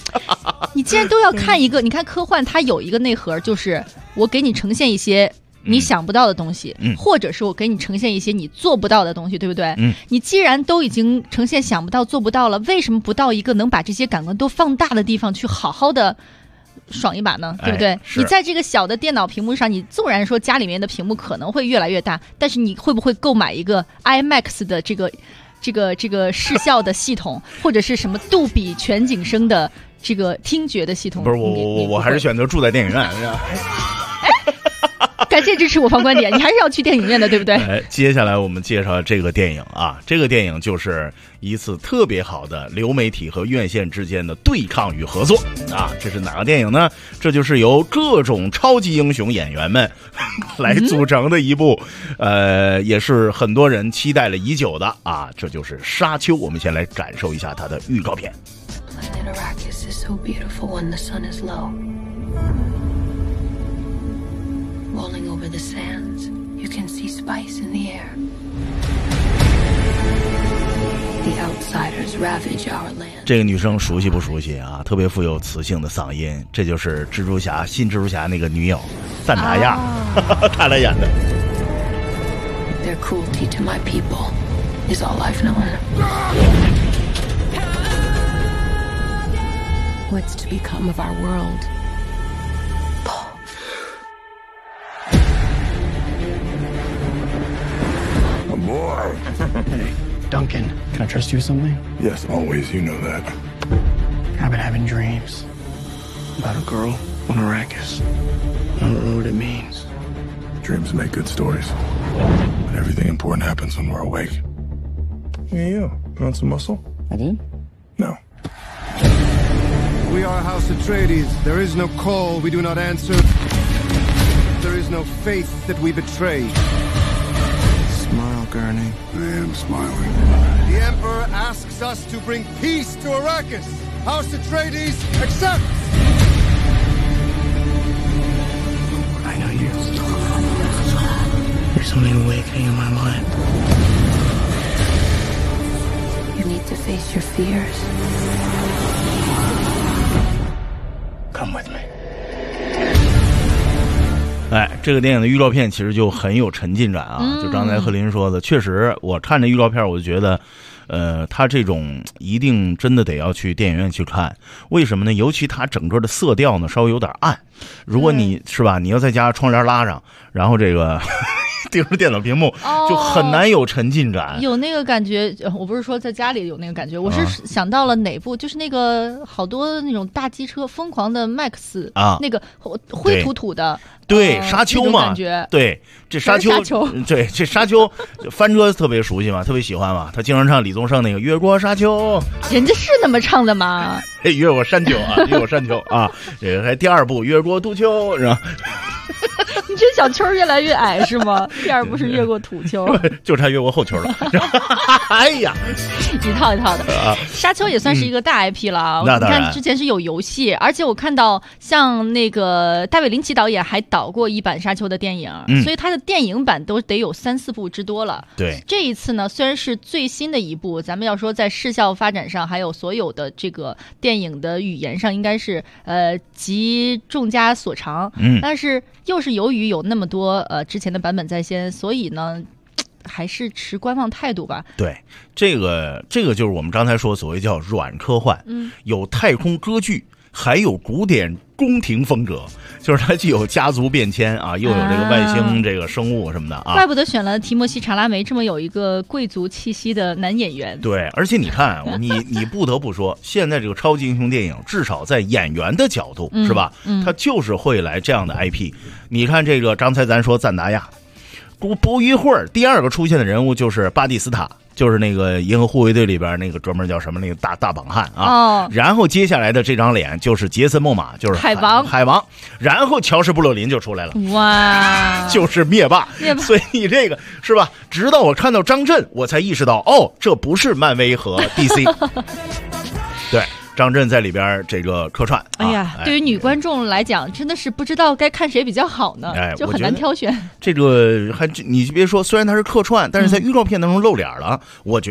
你既然都要看一个，你看科幻它有一个内核，就是我给你呈现一些你想不到的东西，或者是我给你呈现一些你做不到的东西，对不对？你既然都已经呈现想不到做不到了，为什么不到一个能把这些感官都放大的地方去好好的爽一把呢？对不对？你在这个小的电脑屏幕上，你纵然说家里面的屏幕可能会越来越大，但是你会不会购买一个 IMAX 的这个视效的系统，或者是什么杜比全景声的这个听觉的系统？ 不是我还是选择住在电影院。 感谢支持我方观点，你还是要去电影院的，对不对？ 接下来我们介绍这个电影啊，这个电影就是一次特别好的流媒体和院线之间的对抗与合作啊。这是哪个电影呢？这就是由各种超级英雄演员们来组成的一部，也是很多人期待了已久的啊，这就是《沙丘》。我们先来感受一下它的预告片。 Planet Arrakis is so beautiful when the sun is low. Rolling over the sands, you can see spice in the air. The outsiders ravage our land. 这个女生熟悉不熟悉啊？特别富有磁性的嗓音，这就是蜘蛛侠新蜘蛛侠那个女友赞达亚，她来演的。 Their cruelty to my people is all I've known. What's to become of our world? Boy. Hey, Duncan, can I trust you with something? Yes, always. You know that. I've been having dreams about a girl on Arrakis. I don't know what it means. Dreams make good stories. But everything important happens when we're awake. Hey, you. Put on some muscle? I did? No. We are House Atreides. There is no call we do not answer. There is no faith that we betray. Smile, Gurney. I am smiling. The Emperor asks us to bring peace to Arrakis. House Atreides accepts! I know you. There's something awakening in my mind. You need to face your fears. Come with me. 这个电影的预告片其实就很有沉浸感啊，就刚才贺林说的，确实我看着预告片我就觉得他这种一定真的得要去电影院去看。为什么呢？尤其他整个的色调呢稍微有点暗，如果你是吧，你要在家窗帘拉上，然后这个盯着电脑屏幕，就很难有沉浸感。 有那个感觉，我不是说在家里有那个感觉，我是想到了哪部，就是那个好多那种大机车疯狂的 Max 啊，那个灰土土的。 对，沙丘嘛，对，这沙丘，对，这沙丘，帆哥特别熟悉嘛，特别喜欢嘛，他经常唱李宗盛那个《越过沙丘》， 人家是那么唱的吗？ 越过山丘啊，越过山丘啊，这个还第二部越过土丘，是吧？ 你这小丘越来越矮是吗？第二部是越过土丘， 就差越过后丘了。哎呀， 一套一套的。沙丘也算是一个大 IP 了。你看之前是有游戏，而且我看到像那个大卫林奇导演还导过一版沙丘的电影，所以他的电影版都得有3-4部之多了。 对， 这一次呢，虽然是最新的一部，咱们要说在视效发展上，还有所有的这个电影的语言上，应该是集众家所长。但是又是由于有那么多之前的版本在先，所以呢还是持观望态度吧。 对，这个就是我们刚才说所谓叫软科幻，有太空歌剧，还有古典宫廷风格，就是它既有家族变迁啊，又有这个外星这个生物什么的啊。 怪不得选了提莫西·查拉梅这么有一个贵族气息的男演员。 对，而且你看，你不得不说，现在这个超级英雄电影，至少在演员的角度，是吧？他就是会来这样的 IP。你看这个，刚才咱说赞达亚，不一会儿，第二个出现的人物就是巴蒂斯塔。就是那个银河护卫队里边那个专门叫什么那个大绑汉啊，然后接下来的这张脸就是杰森·莫玛，就是海王，然后乔什·布洛林就出来了， 哇， 就是灭霸。所以你这个是吧？直到我看到张震，我才意识到，这不是漫威和 DC。对。张震在里边这个客串， 哎呀，对于女观众来讲，真的是不知道该看谁比较好呢，就很难挑选。 这个你别说，虽然他是客串，但是在预告片当中露脸了，我觉得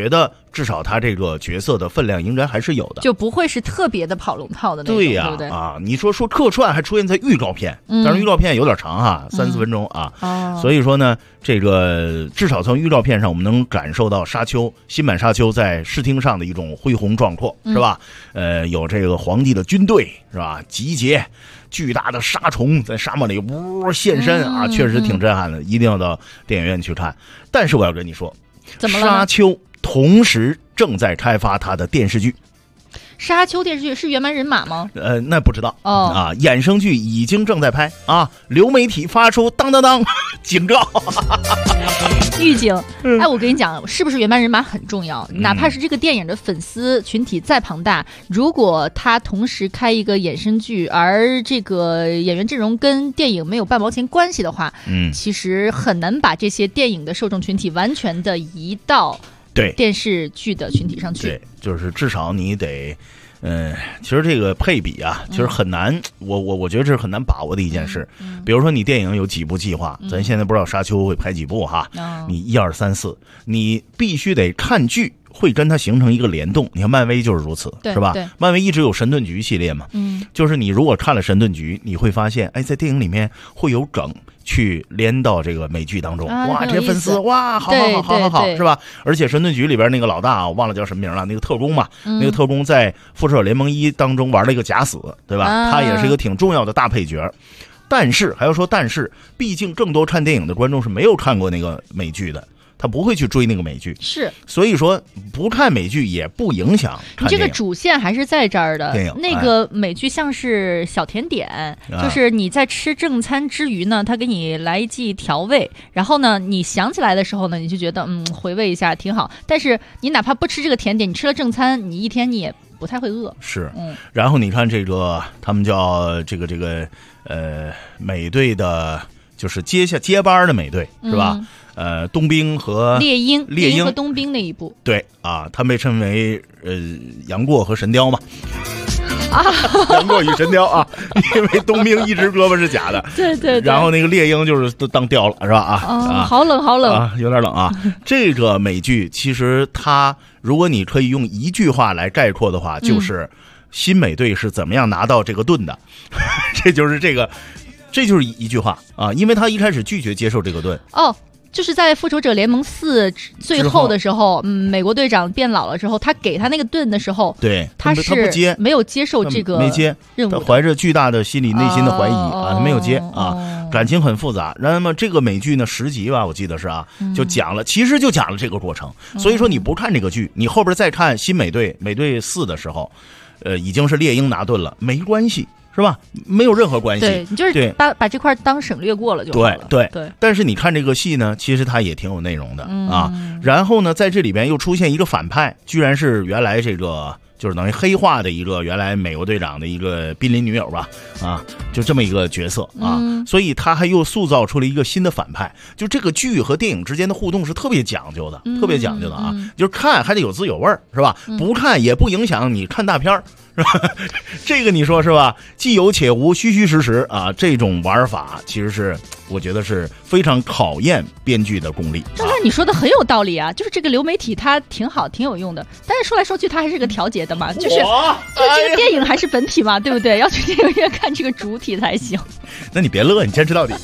至少他这个角色的分量应该还是有的， 就不会是特别的跑龙套的那种， 对呀， 对不对？ 啊，你说客串还出现在预告片，但是预告片有点长哈，3-4分钟啊，所以说呢，这个至少从预告片上我们能感受到沙丘新版沙丘在视听上的一种恢宏壮阔，是吧？有这个皇帝的军队是吧？集结巨大的沙虫在沙漠里呜现身啊，确实挺震撼的，一定要到电影院去看。但是我要跟你说， 怎么了？ 沙丘同时正在开发它的电视剧。 沙丘电视剧是原班人马吗？ 那不知道啊。衍生剧已经正在拍啊。流媒体发出当当当警告， 预警。哎，我跟你讲，是不是原班人马很重要？哪怕是这个电影的粉丝群体再庞大，如果他同时开一个衍生剧，而这个演员阵容跟电影没有半毛钱关系的话，其实很难把这些电影的受众群体完全的移到电视剧的群体上去。 对，就是至少你得。其实这个配比啊，其实很难，我觉得这是很难把握的一件事。比如说你电影有几部计划，咱现在不知道沙丘会拍几部哈，你1、2、3、4，你必须得看剧，会跟它形成一个联动。你看漫威就是如此，是吧？漫威一直有神盾局系列嘛，就是你如果看了神盾局，你会发现，哎，在电影里面会有梗。去连到这个美剧当中，哇，这些粉丝，哇，好，是吧？而且神盾局里边那个老大，我忘了叫什么名了，那个特工嘛，那个特工在复仇者联盟1当中玩了一个假死，对吧？他也是一个挺重要的大配角。但是还要说，毕竟更多看电影的观众是没有看过那个美剧的。他不会去追那个美剧， 是， 所以说不看美剧也不影响看电影。 你这个主线还是在这儿的。那个美剧像是小甜点，就是你在吃正餐之余呢，他给你来一剂调味，然后呢，你想起来的时候呢，你就觉得回味一下挺好。但是你哪怕不吃这个甜点，你吃了正餐，你一天你也不太会饿。 是，然后你看这个，他们叫这个美队的，就是接班的美队是吧？冬兵和猎鹰和冬兵那一部， 对啊，他被称为杨过和神雕嘛。杨过与神雕啊，因为冬兵一只胳膊是假的， 对， 然后那个猎鹰就是都当雕了，是吧？ 好冷啊，有点冷啊。这个美剧其实它，如果你可以用一句话来概括的话，就是新美队是怎么样拿到这个盾的，这就是一句话啊，因为他一开始拒绝接受这个盾。 就是在复仇者联盟4最后的时候，美国队长变老了之后，他给他那个盾的时候， 对， 他不接， 没有接受这个没接任务， 他怀着巨大的内心的怀疑他没有接啊，感情很复杂。那么这个美剧呢10集吧，我记得是啊，其实就讲了这个过程。所以说你不看这个剧，你后边再看新美队4的时候，已经是猎鹰拿盾了，没关系。是吧？没有任何关系。 对，你就是把这块当省略过了就好了。 对。但是你看这个戏呢，其实它也挺有内容的啊。然后呢，在这里边又出现一个反派，居然是原来这个就是等于黑化的一个原来美国队长的一个濒临女友吧，啊，就这么一个角色啊。所以他还又塑造出了一个新的反派。就这个剧和电影之间的互动是特别讲究的，啊。就是看还得有滋有味儿，是吧？不看也不影响你看大片儿。这个你说是吧？既有且无，虚虚实实啊，这种玩法其实是我觉得是非常考验编剧的功力。 刚才你说的很有道理啊，就是这个流媒体它挺好，挺有用的，但是说来说去它还是个调节的嘛，就是这个电影还是本体嘛，对不对？要去电影院看这个主体才行。 那你别乐，你坚持到底。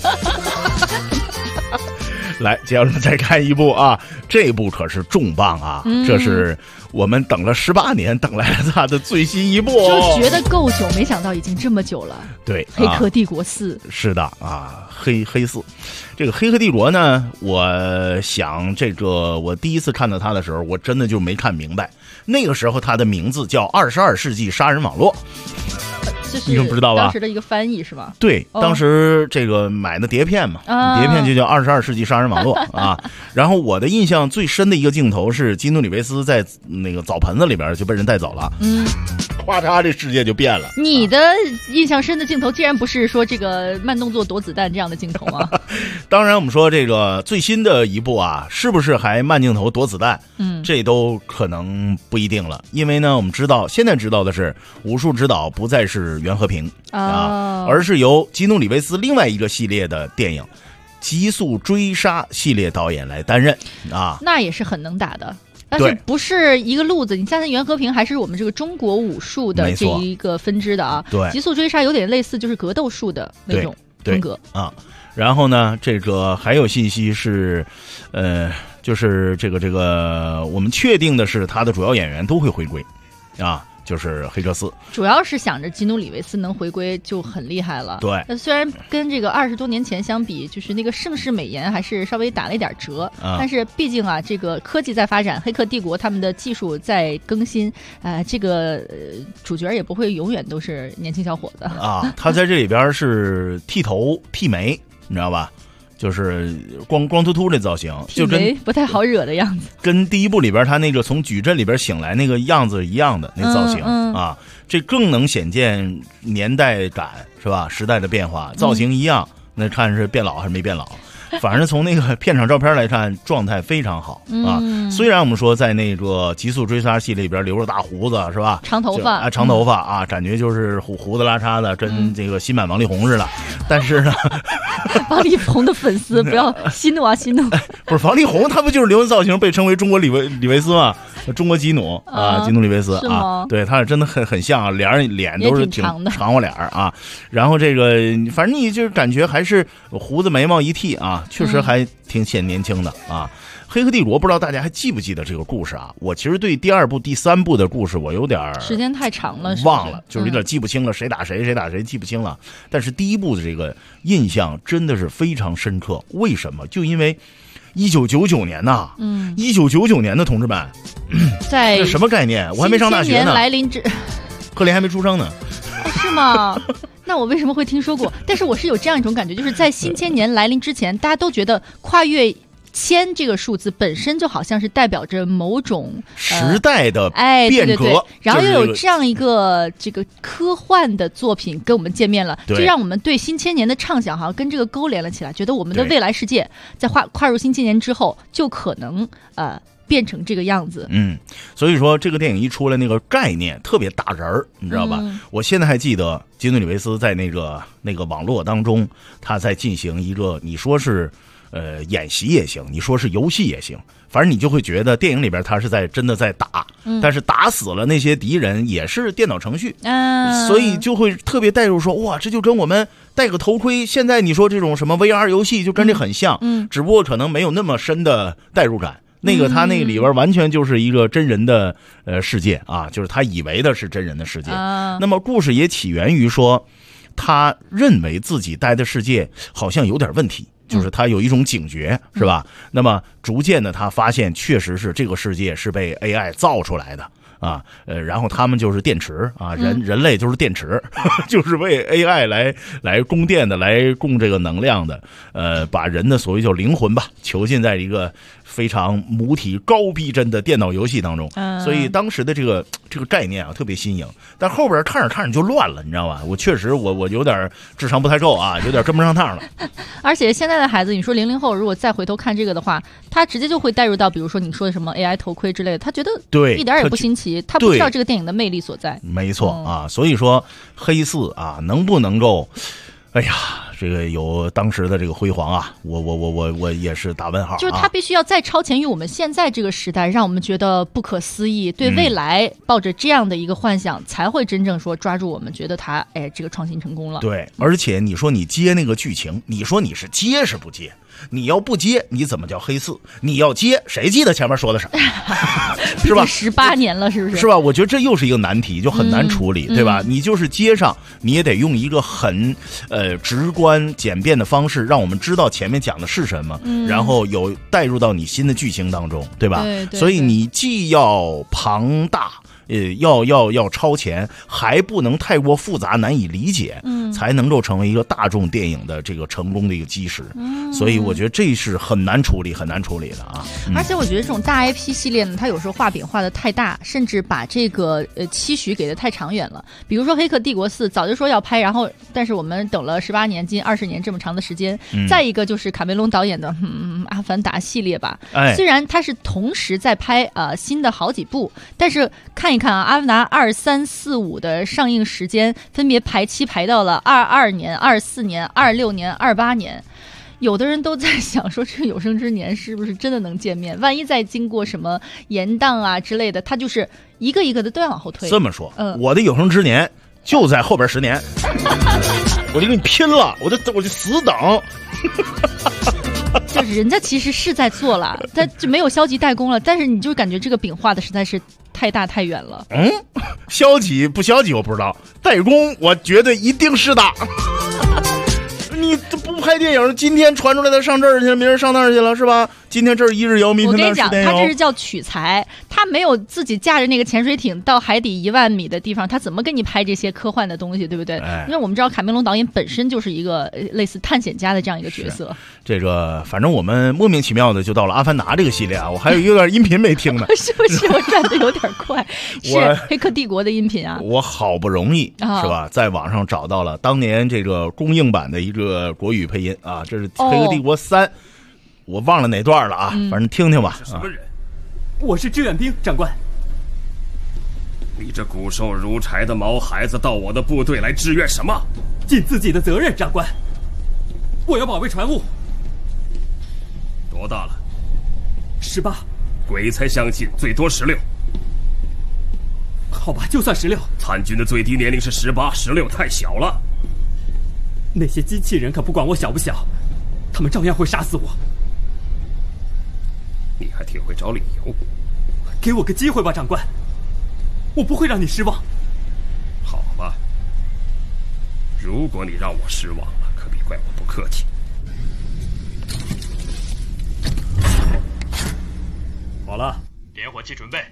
来，接下来再看一部啊，这部可是重磅啊，这是我们等了18年，等来了他的最新一部， 就觉得够久，没想到已经这么久了。 对， 黑客帝国4 是的啊，黑4，这个黑客帝国呢，我想这个我第一次看到它的时候，我真的就没看明白，那个时候它的名字叫22世纪杀人网络。你不知道吧？ 当时的一个翻译是吧？ 对，当时这个买的碟片嘛，碟片就叫22世纪杀人网络啊。然后我的印象最深的一个镜头是基努里维斯在那个澡盆子里边就被人带走了，咔嚓，这世界就变了。 你的印象深的镜头，竟然不是说这个慢动作躲子弹这样的镜头吗？ 当然，我们说这个最新的一部啊，是不是还慢镜头躲子弹？这都可能不一定了，因为呢，我们现在知道的是，武术指导不再是袁和平啊，而是由基努里维斯另外一个系列的电影《极速追杀》系列导演来担任啊。 那也是很能打的。 但是不是一个路子。你像袁和平还是我们这个中国武术的这一个分支的啊。 对， 极速追杀有点类似就是格斗术的那种风格啊。然后呢，这个还有信息是，就是这个我们确定的是他的主要演员都会回归，啊。就是黑车4， 主要是想着基努里维斯能回归就很厉害了。 对， 虽然跟这个20多年前相比，就是那个盛世美颜还是稍微打了一点折，但是毕竟啊，这个科技在发展，黑客帝国他们的技术在更新，这个主角也不会永远都是年轻小伙子啊。他在这里边是剃头剃眉，你知道吧？就是光秃秃这造型，就跟不太好惹的样子， 跟第一部里边他那个从矩阵里边醒来那个样子一样的那造型啊，这更能显见年代感是吧？时代的变化，造型一样，那看是变老还是没变老？反正从那个片场照片来看，状态非常好啊。虽然我们说在那个极速追杀系列里边留着大胡子是吧？ 长头发长头发啊，感觉就是胡子拉碴的，跟这个新版王力宏似的。但是呢， 王力宏的粉丝不要息怒啊，息怒！ 不是王力宏，他不就是流行造型被称为中国李维斯吗？中国基努啊，基努里维斯啊，对，他是真的很像啊，脸都是挺长花脸啊。然后这个反正你就是感觉还是胡子眉毛一剃啊。确实还挺显年轻的啊。黑客帝国不知道大家还记不记得这个故事啊？我其实对第2部、第3部的故事我有点时间太长了， 忘了，就是有点记不清了，谁打谁记不清了。但是第1部的这个印象真的是非常深刻。为什么？就因为1999年呐，1999年的同志们， 在这什么概念？我还没上大学呢， 来临之， 克林还没出生呢。 是吗？那我为什么会听说过？但是我是有这样一种感觉，就是在新千年来临之前，大家都觉得跨越1000这个数字本身就好像是代表着某种时代的变革， 对，然后又有这样一个这个科幻的作品跟我们见面了，就让我们对新千年的畅想好像跟这个勾连了起来，觉得我们的未来世界在跨入新千年之后就可能变成这个样子。 所以说这个电影一出来，那个概念特别打人儿，你知道吧？我现在还记得基努里维斯在那个网络当中，他在进行一个，你说是演习也行，你说是游戏也行，反正你就会觉得电影里边他是真的在打，但是打死了那些敌人也是电脑程序，所以就会特别带入说，哇，这就跟我们戴个头盔，现在你说这种什么 VR 游戏就跟这很像，只不过可能没有那么深的代入感。那个他那个里边完全就是一个真人的世界啊，就是他以为的是真人的世界。那么故事也起源于说，他认为自己待的世界好像有点问题，就是他有一种警觉，是吧？那么逐渐的他发现确实是这个世界是被 AI 造出来的啊，然后他们就是电池啊，人类就是电池，就是为 AI 来供电的，来供这个能量的，把人的所谓叫灵魂吧，囚禁在一个非常母体高逼真的电脑游戏当中，所以当时的这个概念啊特别新颖，但后边看着就乱了，你知道吧？我确实我有点智商不太够啊，有点跟不上趟了。 而且现在的孩子，你说00后如果再回头看这个的话，他直接就会带入到，比如说你说的什么 AI 头盔之类的，他觉得一点也不新奇，他不知道这个电影的魅力所在。 没错啊，所以说黑4啊，能不能够，哎呀，这个有当时的这个辉煌啊，我也是打问号。 就是他必须要再超前于我们现在这个时代，让我们觉得不可思议，对未来抱着这样的一个幻想，才会真正说抓住我们，觉得他这个创新成功了。 对，而且你说你接那个剧情，你说你是接是不接？你要不接，你怎么叫黑4？你要接，谁记得前面说的啥？是吧 ？18年了，是不是？ 是吧？我觉得这又是一个难题，就很难处理，对吧？你就是接上，你也得用一个很直观简便的方式，让我们知道前面讲的是什么，然后有带入到你新的剧情当中，对吧？ 对， 所以你既要庞大。要超前，还不能太过复杂难以理解，才能够成为一个大众电影的这个成功的一个基石。所以我觉得这是很难处理的啊。 而且我觉得这种大 IP 系列呢，它有时候画饼画的太大，甚至把这个期许给的太长远了。比如说《黑客帝国4》早就说要拍，然后但是我们等了18年、近20年这么长的时间。再一个就是卡梅隆导演的阿凡达系列吧，虽然他是同时在拍新的好几部，但是看一看啊，阿凡达2、3、4、5的上映时间分别排期排到了22年、24年、26年、28年。 有的人都在想说，这有生之年是不是真的能见面？万一再经过什么延宕啊之类的，他就是一个一个的都要往后推。 这么说，我的有生之年就在后边10年，我就跟你拼了，我就死等。 就是人家其实是在做了，他就没有消极怠工了，但是你就感觉这个饼画的实在是太大太远了。 消极不消极我不知道，怠工我觉得一定是的。你这不拍电影，今天传出来的上这儿去了，明儿上那儿去了，是吧？今天这儿1日游，明天那儿10天游。 我跟你讲，他这是叫取材，他没有自己驾着那个潜水艇到海底1万米的地方，他怎么给你拍这些科幻的东西，对不对？因为我们知道卡梅隆导演本身就是一个类似探险家的这样一个角色。 这个反正我们莫名其妙的就到了《阿凡达》这个系列啊，我还有一段音频没听呢。 是不是我转的有点快？是《黑客帝国》的音频啊。 我好不容易是吧，在网上找到了当年这个公映版的一个国语配音啊，这是《黑客帝国3》。我忘了哪段了啊，反正听听吧。 什么人？我是志愿兵，长官。你这骨瘦如柴的毛孩子，到我的部队来支援什么？ 尽自己的责任，长官。我要保卫船坞。 多大了 ？18。 鬼才相信，最多16。 好吧，就算16。 参军的最低年龄是18， 16太小了。 那些机器人可不管我小不小，他们照样会杀死我。 你还挺会找理由， 给我个机会吧，长官，我不会让你失望。 好吧，如果你让我失望了，可别怪我不客气。好了，点火器准备。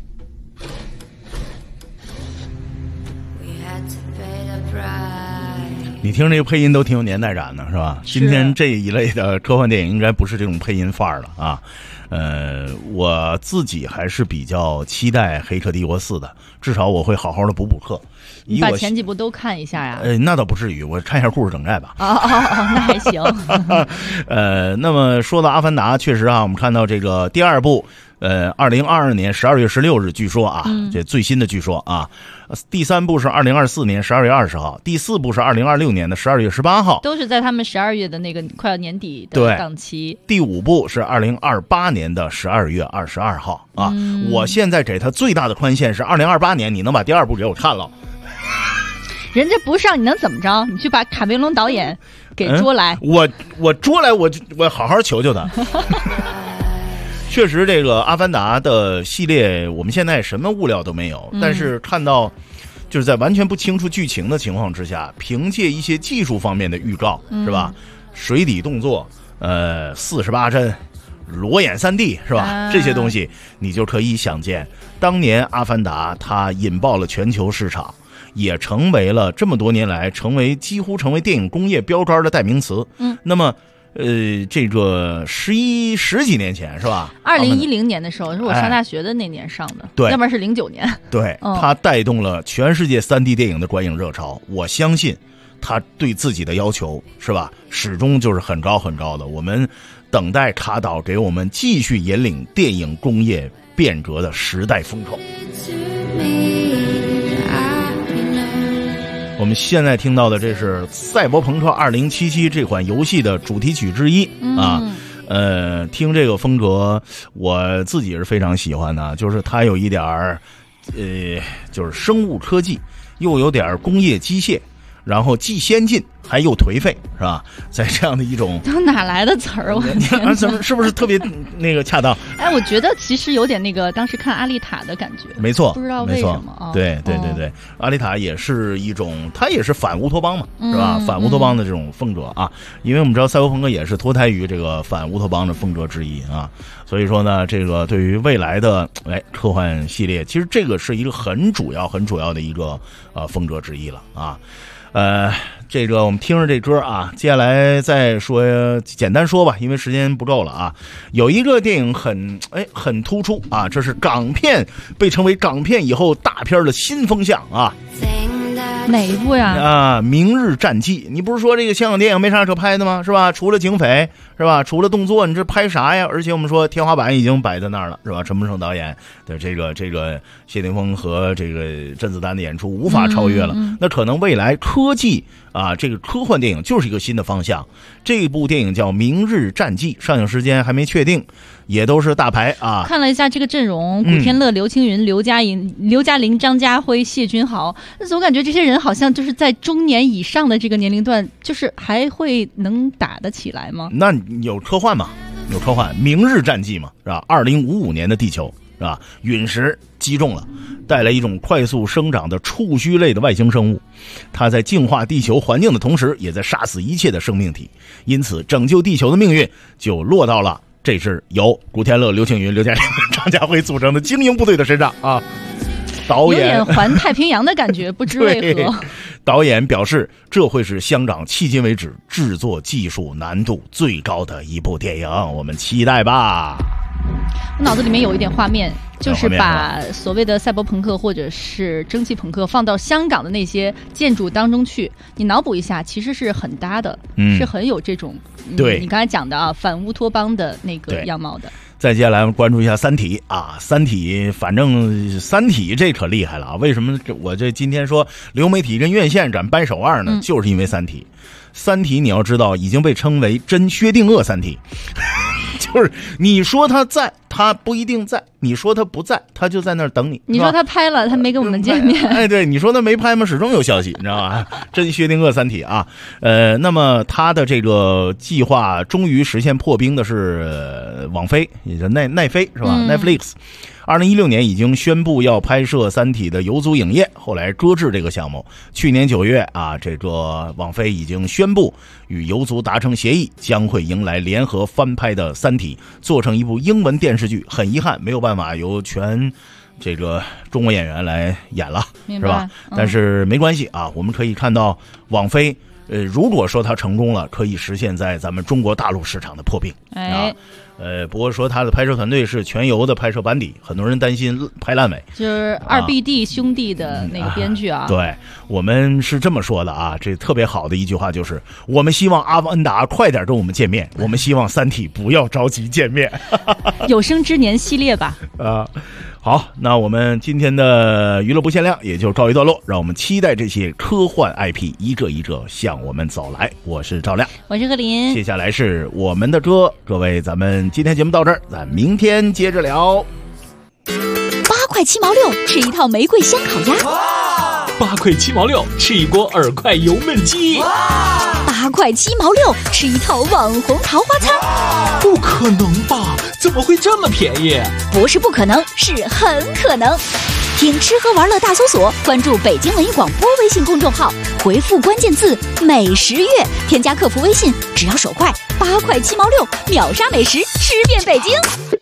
你听这个配音都挺有年代感的，是吧？今天这一类的科幻电影应该不是这种配音范儿了啊。我自己还是比较期待《黑客帝国4》的，至少我会好好的补课。 你把前几部都看一下呀？ 那倒不至于，我看一下故事梗概吧。 那还行。 那么说到《阿凡达》，确实啊，我们看到这个第2部。2022年12月16日，据说啊，这最新的据说啊，第3部是2024年12月20号，第4部是2026年的12月18号， 都是在他们12月的那个快要年底的档期。 第5部是2028年的12月22号啊。我现在给他最大的宽限是2028年，你能把第2部给我看了？ 人家不上，你能怎么着？你去把卡梅隆导演给捉来。 我捉来，我好好求求他。确实，这个《阿凡达》的系列，我们现在什么物料都没有，但是看到，就是在完全不清楚剧情的情况之下，凭借一些技术方面的预告，是吧？水底动作，48帧，裸眼3D，是吧？这些东西你就可以想见，当年《阿凡达》它引爆了全球市场，也成为了这么多年来几乎成为电影工业标杆的代名词。那么。这个十几年前是吧 ？2010年的时候是我上大学的那年上的， 对， 要不然是09年。 对，它带动了全世界3D 电影的观影热潮。我相信他对自己的要求是吧，始终就是很高很高的。我们等待卡导给我们继续引领电影工业变革的时代风口。我们现在听到的这是《赛博朋克2077》这款游戏的主题曲之一啊。听这个风格，我自己是非常喜欢的，就是它有一点就是生物科技，又有点工业机械，然后既先进还又颓废，是吧？在这样的一种都哪来的词儿？我天， 怎么是不是特别那个恰当？ 哎，我觉得其实有点那个当时看阿丽塔的感觉。 没错， 不知道为什么啊？ 对，阿丽塔也是一种，它也是反乌托邦嘛，是吧？反乌托邦的这种风格啊，因为我们知道赛博朋克也是脱胎于这个反乌托邦的风格之一啊，所以说呢，这个对于未来的科幻系列，其实这个是一个很主要的一个风格之一了啊。这个我们听着这歌啊，接下来再说，简单说吧，因为时间不够了啊。有一个电影很突出啊，这是港片被称为港片以后大片的新风向啊。 哪一部呀？ 明日战记。你不是说这个香港电影没啥可拍的吗？是吧？除了警匪，是吧？除了动作，你这拍啥呀？而且我们说天花板已经摆在那儿了，是吧？陈木胜导演的这个谢霆锋和这个甄子丹的演出无法超越了。那可能未来科技啊，这个科幻电影就是一个新的方向。这部电影叫《明日战记》，上映时间还没确定，也都是大牌啊。 看了一下这个阵容，古天乐、刘青云、刘嘉玲、张家辉、谢君豪，总感觉这些人好像就是在中年以上的这个年龄段，就是还会能打得起来吗？ 那有科幻嘛？有科幻，《明日战记》嘛，是吧？2055年的地球，是吧？陨石击中了，带来一种快速生长的触须类的外星生物，它在净化地球环境的同时，也在杀死一切的生命体。因此，拯救地球的命运就落到了这支由古天乐、刘青云、刘嘉玲、张家辉组成的精英部队的身上啊！导演有点环太平洋的感觉，不知为何。 导演表示，这会是香港迄今为止制作技术难度最高的一部电影，我们期待吧。 我脑子里面有一点画面，就是把所谓的赛博朋克或者是蒸汽朋克放到香港的那些建筑当中去，你脑补一下，其实是很搭的，是很有这种对你刚才讲的啊反乌托邦的那个样貌的。 再接下来关注一下《三体》啊，《三体》反正《三体》这可厉害了啊！为什么我这今天说流媒体跟院线展掰手腕呢？就是因为《三体》。《三体》你要知道已经被称为真薛定谔三体。就是你说他在，他不一定在；你说他不在，他就在那儿等你。 你说他拍了，他没跟我们见面。 哎，对，你说他没拍吗？始终有消息，你知道吧？真薛定谔三体啊，那么他的这个计划终于实现破冰的是网飞，也叫奈飞是吧？Netflix。2016年已经宣布要拍摄《三体》的游族影业，后来搁置这个项目。去年9月啊，这个网飞已经宣布与游族达成协议，将会迎来联合翻拍的《三体》，做成一部英文电视剧。很遗憾，没有办法由全这个中国演员来演了，是吧？但是没关系啊，我们可以看到网飞。如果说它成功了，可以实现在咱们中国大陆市场的破冰啊。不过说他的拍摄团队是全游的拍摄班底，很多人担心拍烂尾。 就是2BD 兄弟的那个编剧啊。 对，我们是这么说的啊，这特别好的一句话就是，我们希望阿凡达快点跟我们见面，我们希望三体不要着急见面。 有生之年系列吧。 好，那我们今天的娱乐不限量也就告一段落，让我们期待这些科幻 IP 一个一个向我们走来。我是赵亮， 我是何林， 接下来是我们的歌，各位，咱们今天节目到这儿，咱明天接着聊。 8块7毛6，吃一套玫瑰香烤鸭。 8块7毛6，吃一锅耳块油焖鸡。 8块7毛6，吃一套网红桃花餐。 不可能吧？怎么会这么便宜？ 不是不可能，是很可能。听吃喝玩乐大搜索，关注北京文艺广播微信公众号，回复关键字美食月，添加客服微信，只要手快，8块7毛6，秒杀美食，吃遍北京。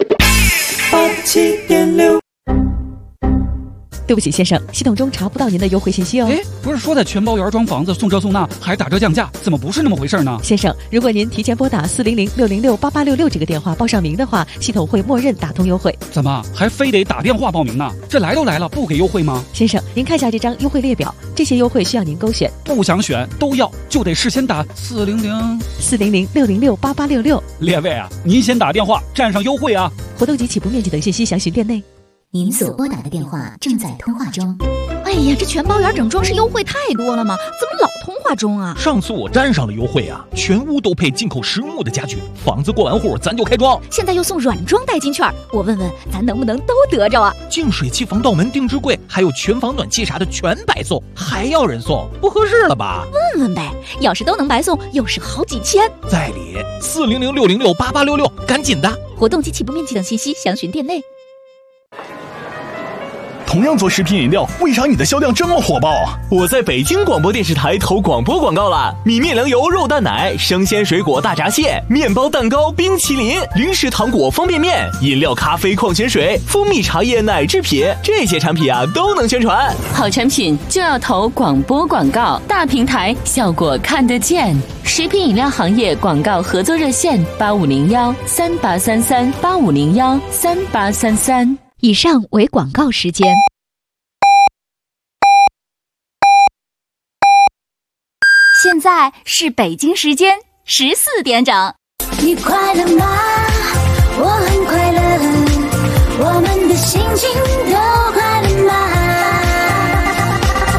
87.6。对不起，先生，系统中查不到您的优惠信息哦。 哎，不是说在全包园装房子送这送那还打折降价，怎么不是那么回事呢？ 先生，如果您提前拨打400-606-8866这个电话报上名的话，系统会默认打通优惠。 怎么还非得打电话报名呢？这来都来了，不给优惠吗？ 先生，您看一下这张优惠列表，这些优惠需要您勾选。 不想选都要，就得事先打 400-606-8866。 列位啊，您先打电话占上优惠啊！ 活动及起步面积等信息详询店内。 您所拨打的电话正在通话中。 哎呀，这全包园整装饰优惠太多了吗？怎么老通话中啊？ 上次我沾上了优惠啊，全屋都配进口实木的家具，房子过完户咱就开装。 现在又送软装代金券，我问问咱能不能都得着啊？ 净水器、防盗门、定制柜，还有全房暖气啥的全白送，还要人送，不合适了吧？ 问问呗，要是都能白送，又是好几千。 在理，400-606-8866，赶紧的！ 活动及起步面积等信息详询店内。 同样做食品饮料，为啥你的销量这么火爆啊？我在北京广播电视台投广播广告了，米面粮油肉蛋奶、生鲜水果大闸蟹、面包蛋糕、冰淇淋、零食糖果、方便面、饮料、咖啡、矿泉水、蜂蜜茶叶、奶制品，这些产品啊都能宣传。 好产品就要投广播广告，大平台效果看得见。食品饮料行业广告合作热线8501-3833-8501-3833。 以上为广告时间。现在是北京时间14点整。 你快乐吗？我很快乐，我们的心情都快乐吗？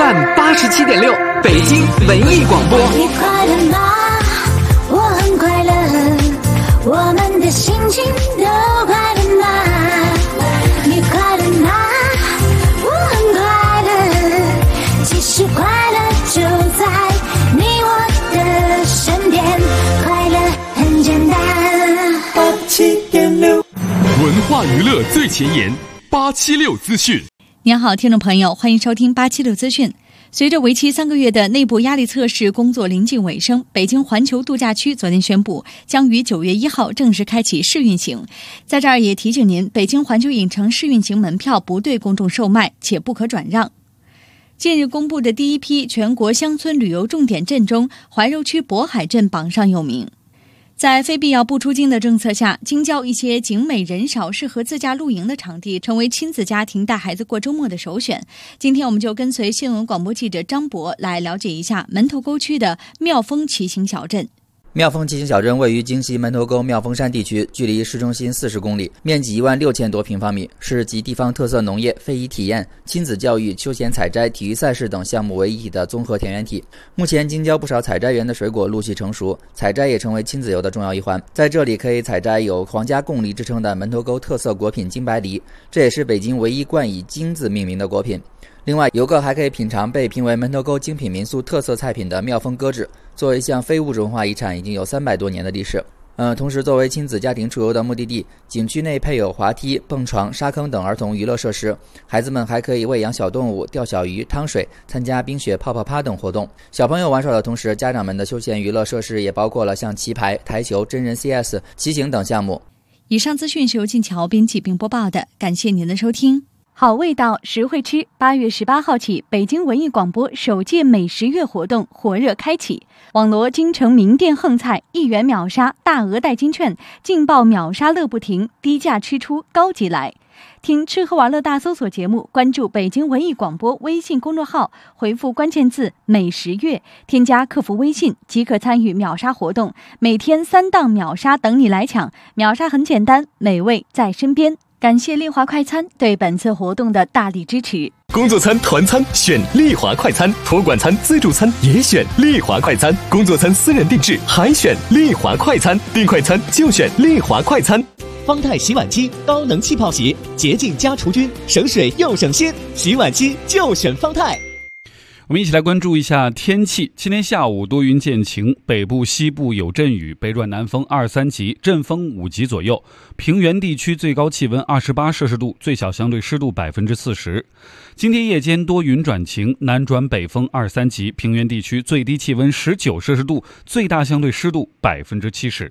FM 87.6，北京文艺广播。 你快乐吗？我很快乐，我们的心情都快乐吗？你快乐吗？我很快乐，其实快乐就在你我的身边，快乐很简单。87.6， 文化娱乐最前沿，876资讯。 您好，听众朋友，欢迎收听876资讯。随着为期3个月的内部压力测试工作临近尾声，北京环球度假区昨天宣布，将于9月1号正式开启试运行。在这儿也提醒您，北京环球影城试运行门票不对公众售卖，且不可转让。近日公布的第一批全国乡村旅游重点镇中，怀柔区渤海镇榜上有名。在非必要不出京的政策下，京郊一些景美人少、适合自驾露营的场地成为亲子家庭带孩子过周末的首选。今天我们就跟随新闻广播记者张博来了解一下门头沟区的妙峰骑行小镇。 妙峰骑行小镇位于京西门头沟妙峰山地区，距离市中心40公里，面积16000多平方米，是集地方特色农业、非遗体验、亲子教育、休闲采摘、体育赛事等项目为一体的综合田园体。目前京郊不少采摘园的水果陆续成熟，采摘也成为亲子游的重要一环。在这里可以采摘有皇家贡梨之称的门头沟特色果品金白梨，这也是北京唯一冠以金字命名的果品。另外，游客还可以品尝被评为门头沟精品民宿特色菜品的妙峰鸽子，作为一项非物质文化遗产，已经有300多年的历史。同时作为亲子家庭出游的目的地，景区内配有滑梯、蹦床、沙坑等儿童娱乐设施，孩子们还可以喂养小动物、钓小鱼、趟水、参加冰雪泡泡趴等活动。小朋友玩耍的同时，家长们的休闲娱乐设施也包括了像棋牌、台球、真人 CS、骑行等项目。 以上资讯是由静桥编辑并播报的，感谢您的收听。好味道，实惠吃。8月18号起，北京文艺广播首届美食月活动火热开启，网罗京城名店横菜，1元秒杀，大额代金券，劲爆秒杀乐不停，低价吃出高级来。听吃喝玩乐大搜索节目，关注北京文艺广播微信公众号，回复关键字美食月，添加客服微信即可参与秒杀活动，每天3档秒杀等你来抢。秒杀很简单，美味在身边。感谢丽华快餐对本次活动的大力支持。 工作餐、团餐选丽华快餐，托管餐、自助餐也选丽华快餐，工作餐私人定制还选丽华快餐，订快餐就选丽华快餐。 方太洗碗机高能气泡洗，洁净加除菌，省水又省心，洗碗机就选方太。 我们一起来关注一下天气。今天下午多云见晴，北部西部有阵雨，北转南风2、3级，阵风5级左右。平原地区最高气温28摄氏度，最小相对湿度40%。今天夜间多云转晴，南转北风2、3级，平原地区最低气温19摄氏度，最大相对湿度70%。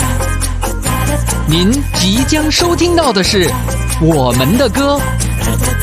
您即将收听到的是我们的歌。